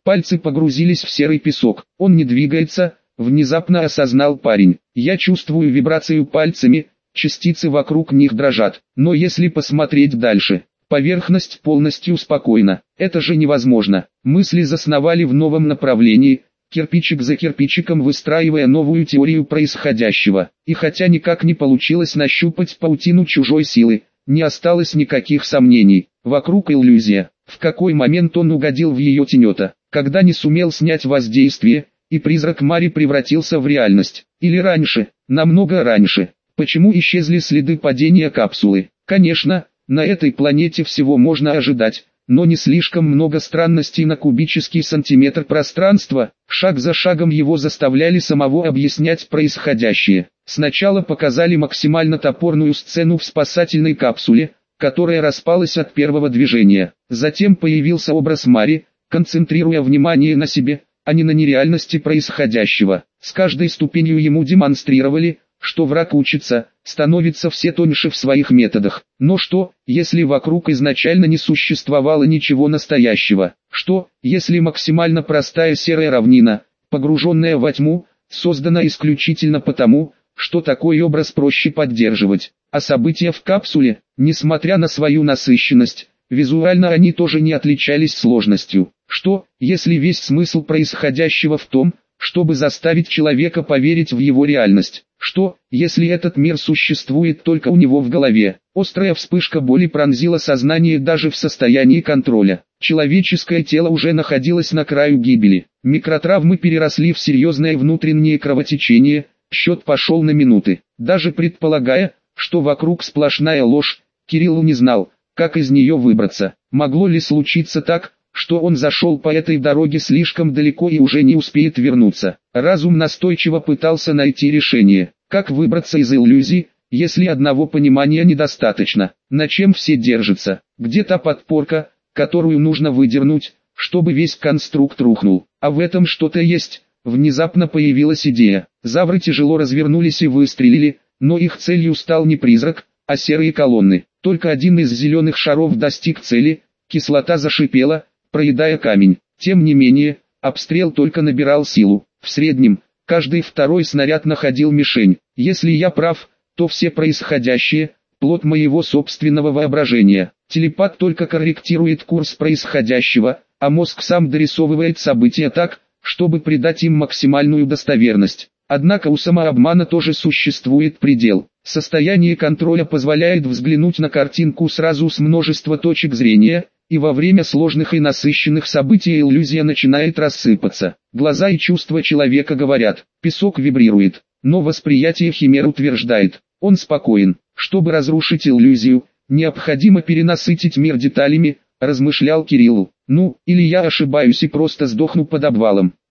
Пальцы погрузились в серый песок. Он не двигается, внезапно осознал парень. Я чувствую вибрацию пальцами, частицы вокруг них дрожат. Но если посмотреть дальше, поверхность полностью спокойна. Это же невозможно. Мысли засновали в новом направлении, кирпичик за кирпичиком выстраивая новую теорию происходящего. И хотя никак не получилось нащупать паутину чужой силы, не осталось никаких сомнений. Вокруг иллюзия. В какой момент он угодил в ее тенета, когда не сумел снять воздействие, и призрак Мари превратился в реальность. Или раньше, намного раньше. Почему исчезли следы падения капсулы? Конечно, на этой планете всего можно ожидать, но не слишком много странностей на кубический сантиметр пространства. Шаг за шагом его заставляли самого объяснять происходящее. Сначала показали максимально топорную сцену в спасательной капсуле, которая распалась от первого движения. Затем появился образ Мари, концентрируя внимание на себе, а не на нереальности происходящего. С каждой ступенью ему демонстрировали, что враг учится, становится все тоньше в своих методах. Но что, если вокруг изначально не существовало ничего настоящего? Что, если максимально простая серая равнина, погруженная во тьму, создана исключительно потому, что такой образ проще поддерживать? А события в капсуле, несмотря на свою насыщенность, визуально они тоже не отличались сложностью. Что, если весь смысл происходящего в том, чтобы заставить человека поверить в его реальность? Что, если этот мир существует только у него в голове? Острая вспышка боли пронзила сознание даже в состоянии контроля. Человеческое тело уже находилось на краю гибели. Микротравмы переросли в серьезное внутреннее кровотечение, счет пошел на минуты. Даже предполагая, что вокруг сплошная ложь, Кирилл не знал, как из нее выбраться. Могло ли случиться так, что он зашел по этой дороге слишком далеко и уже не успеет вернуться? Разум настойчиво пытался найти решение. Как выбраться из иллюзий, если одного понимания недостаточно? На чем все держатся? Где та подпорка, которую нужно выдернуть, чтобы весь конструкт рухнул? А в этом что-то есть. Внезапно появилась идея. Завры тяжело развернулись и выстрелили, но их целью стал не призрак, а серые колонны. Только один из зеленых шаров достиг цели, кислота зашипела, проедая камень. Тем не менее, обстрел только набирал силу. В среднем, каждый второй снаряд находил мишень. Если я прав, то все происходящее – плод моего собственного воображения. Телепат только корректирует курс происходящего, а мозг сам дорисовывает события так, чтобы придать им максимальную достоверность. Однако у самообмана тоже существует предел. Состояние контроля позволяет взглянуть на картинку сразу с множества точек зрения, и во время сложных и насыщенных событий иллюзия начинает рассыпаться. Глаза и чувства человека говорят, песок вибрирует, но восприятие химер утверждает, он спокоен. Чтобы разрушить иллюзию, необходимо перенасытить мир деталями, размышлял Кирилл. Ну, или я ошибаюсь и просто сдохну под обвалом.